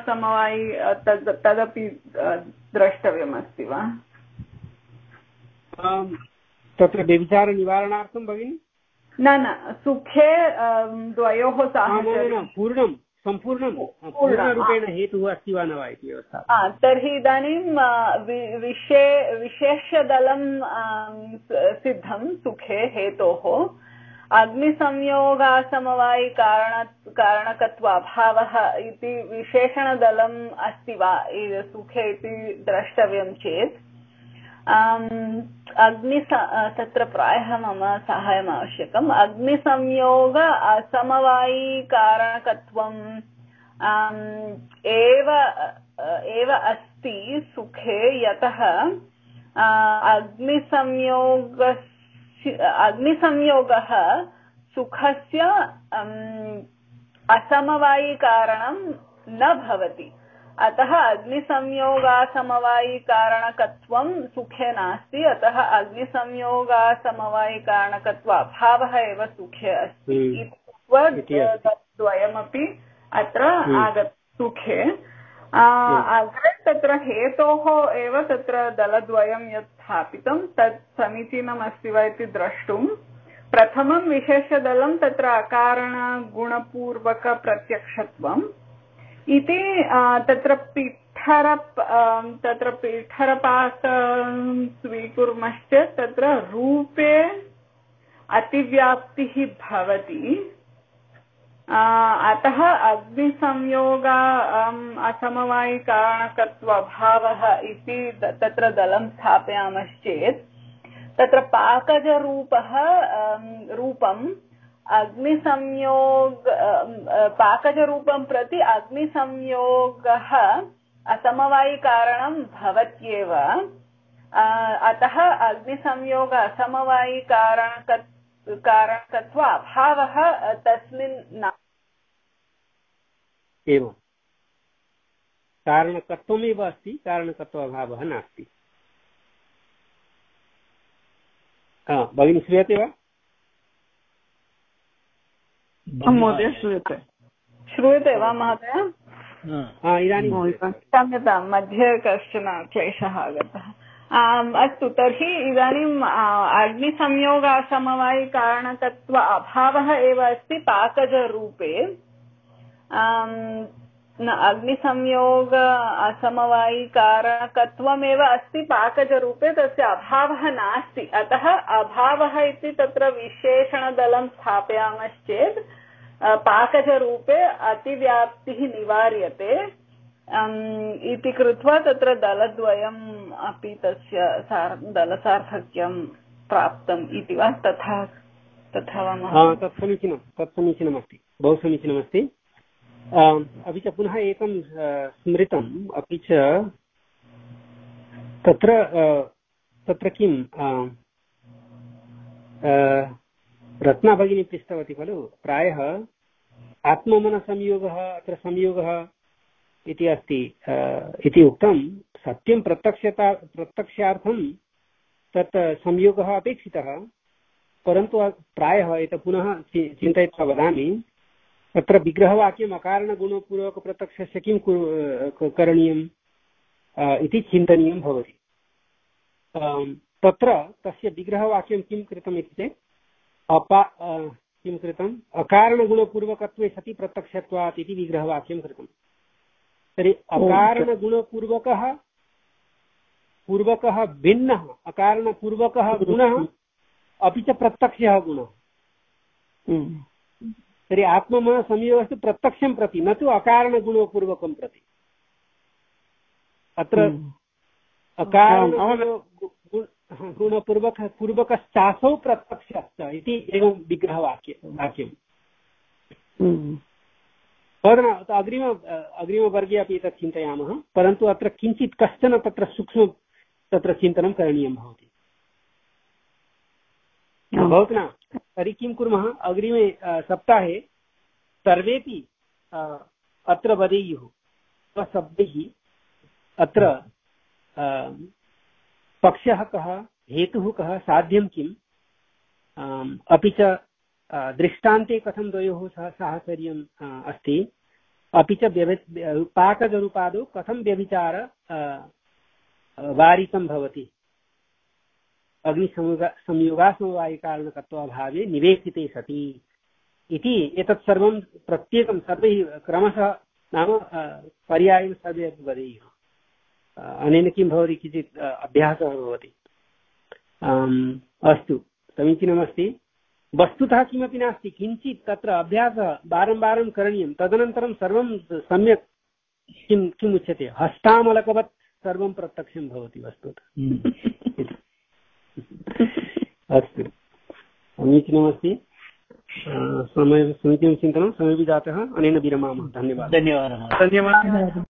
[SPEAKER 6] अग्निसंयोगसमवायि तद् तदपि द्रष्टव्यमस्ति वा?
[SPEAKER 1] तत्र व्यभिचारनिवारणार्थं भगिनि
[SPEAKER 6] न न सुखे द्वयोः साहचर्यं
[SPEAKER 1] पूर्णं सम्पूर्णं पूर्णरूपेण हेतुः अस्ति वा न वा इति व्यवस्था।
[SPEAKER 6] तर्हि इदानीं विशे विशेषदलं सिद्धं सुखे हेतोः अग्निसंयोगासमवायिकारण कारणकत्वाभावः इति विशेषणदलम् अस्ति वा सुखे इति द्रष्टव्यं चेत् अग्नि तत्र प्रायः मम साहाय्यम् आवश्यकम्। अग्निसंयोग असमवायिकारणकत्वम् एव एव अस्ति सुखे, यतः अग्निसंयोगस्य अग्निसंयोगः सुखस्य असमवायिकारणं न भवति। अतः अग्निसंयोगासमवायिकारणकत्वं सुखे नास्ति, अतः अग्निसंयोगासमवायिकारणकत्वाभावः एव सुखे अस्ति इति द्वयमपि अत्र आगत सुखे। अग्रे तत्र हेतोः एव तत्र दलद्वयं यत् स्थापितं तत् समीचीनम् अस्ति वा इति द्रष्टुं प्रथमं विशेषदलं तत्र अकारणगुणपूर्वकप्रत्यक्षत्वम् इति तत्र पीठर तत्र पीठरपाक स्वीकुर्मश्चेत् तत्र रूपे अतिव्याप्तिः भवति। अतः अग्निसंयोग असमवायिकारणकत्वाभावः इति तत्र दलं स्थापयामश्चेत् तत्र पाकजरूपः रूपम् अग्निसंयोग पाकजरूपं प्रति अग्निसंयोगः असमवायिकारणं भवत्येव। अतः अग्निसंयोग असमवायिकारणकत् कारणकत्वाभावः तस्मिन् न
[SPEAKER 1] एवं कारणकत्वमेव अस्ति, कारणकत्वाभावः नास्ति। भगिनी श्रूयते वा?
[SPEAKER 2] महोदय श्रूयते
[SPEAKER 6] श्रूयते वा महोदय?
[SPEAKER 1] इदानीं
[SPEAKER 6] क्षम्यतां, मध्ये कश्चन क्लेशः आगतः। अस्तु, तर्हि इदानीम् अग्निसंयोगासमवायिकारणकत्व अभावः एव अस्ति पाकजरूपे। अग्निसंयोग असमवायिकारणकत्वमेव अस्ति पाकजरूपे, तस्य अभावः नास्ति। अतः अभावः इति तत्र विशेषणदलं स्थापयामश्चेत् पाकजरूपे अतिव्याप्तिः निवार्यते इति कृत्वा तत्र दलद्वयम् अपि तस्य दलसार्थक्यं प्राप्तम् इति वा? तथा तथा वा?
[SPEAKER 1] तत् समीचीनं, तत् समीचीनमस्ति, बहु समीचीनमस्ति। अपि च पुनः एकं स्मृतम्, अपि च तत्र तत्र किं रत्ना भगिनी पृष्टवती खलु, प्रायः आत्ममनसंयोगः अत्र संयोगः इति अस्ति इति उक्तं। सत्यं प्रत्यक्षता प्रत्यक्षार्थं तत् संयोगः अपेक्षितः, परन्तु प्रायः एतत् पुनः चिन्तयित्वा वदामि, तत्र विग्रहवाक्यम् अकारणगुणपूर्वकप्रत्यक्षस्य किं करणीयम् इति चिन्तनीयं भवति। तत्र तस्य विग्रहवाक्यं किं कृतम् इति चेत् अपा किं कृतम् अकारणगुणपूर्वकत्वे सति प्रत्यक्षत्वात् इति विग्रहवाक्यं कृतम्। तर्हि अकारणगुणपूर्वकः पूर्वकः भिन्नः अकारणपूर्वकः गुणः अपि च प्रत्यक्षः गुणः। तर्हि आत्मनः संयोगस्तु प्रत्यक्षं प्रति, न तु अकारणगुणपूर्वकं प्रति। अत्र अकारणगुणपूर्वक पूर्वकश्चासौ प्रत्यक्षश्च इति एवं विग्रहवाक्य वाक्यम्। अग्रिम अग्रिमवर्गे अपि एतत् चिन्तयामः, परन्तु अत्र किञ्चित् कश्चन तत्र सूक्ष्म तत्र चिन्तनं करणीयं भवति। भवतु न? तर्हि किं कुर्मः, अग्रिमे सप्ताहे सर्वेपि अत्र वदेयुः स्वशब्दैः अत्र पक्षः कः, हेतुः कः, साध्यं किम्, अपि च दृष्टान्ते कथं द्वयोः सह साहचर्यम् अस्ति, अपि च पाकजरूपादौ कथं व्यभिचार वारितं भवति, अग्निसंयोगा संयोगासमवायिकारणकत्वाभावे निवेशिते सति इति एतत् सर्वं प्रत्येकं सर्वैः क्रमशः नाम पर्यायेण सर्वे अपि वदेयुः। अनेन किं भवति, किञ्चित् अभ्यासः भवति। अस्तु, समीचीनमस्ति। वस्तुतः किमपि नास्ति, किञ्चित् तत्र अभ्यासः वारं वारं करणीयं, तदनन्तरं सर्वं सम्यक् किं किम् उच्यते, हस्तामलकवत् सर्वं प्रत्यक्षं भवति वस्तुतः। अस्तु, समीचीनमस्ति। समय समीचीनं चिन्तनं, समयः जातः, अनेन विरमामः। धन्यवादः।
[SPEAKER 3] धन्यवादः।
[SPEAKER 2] धन्यवादः।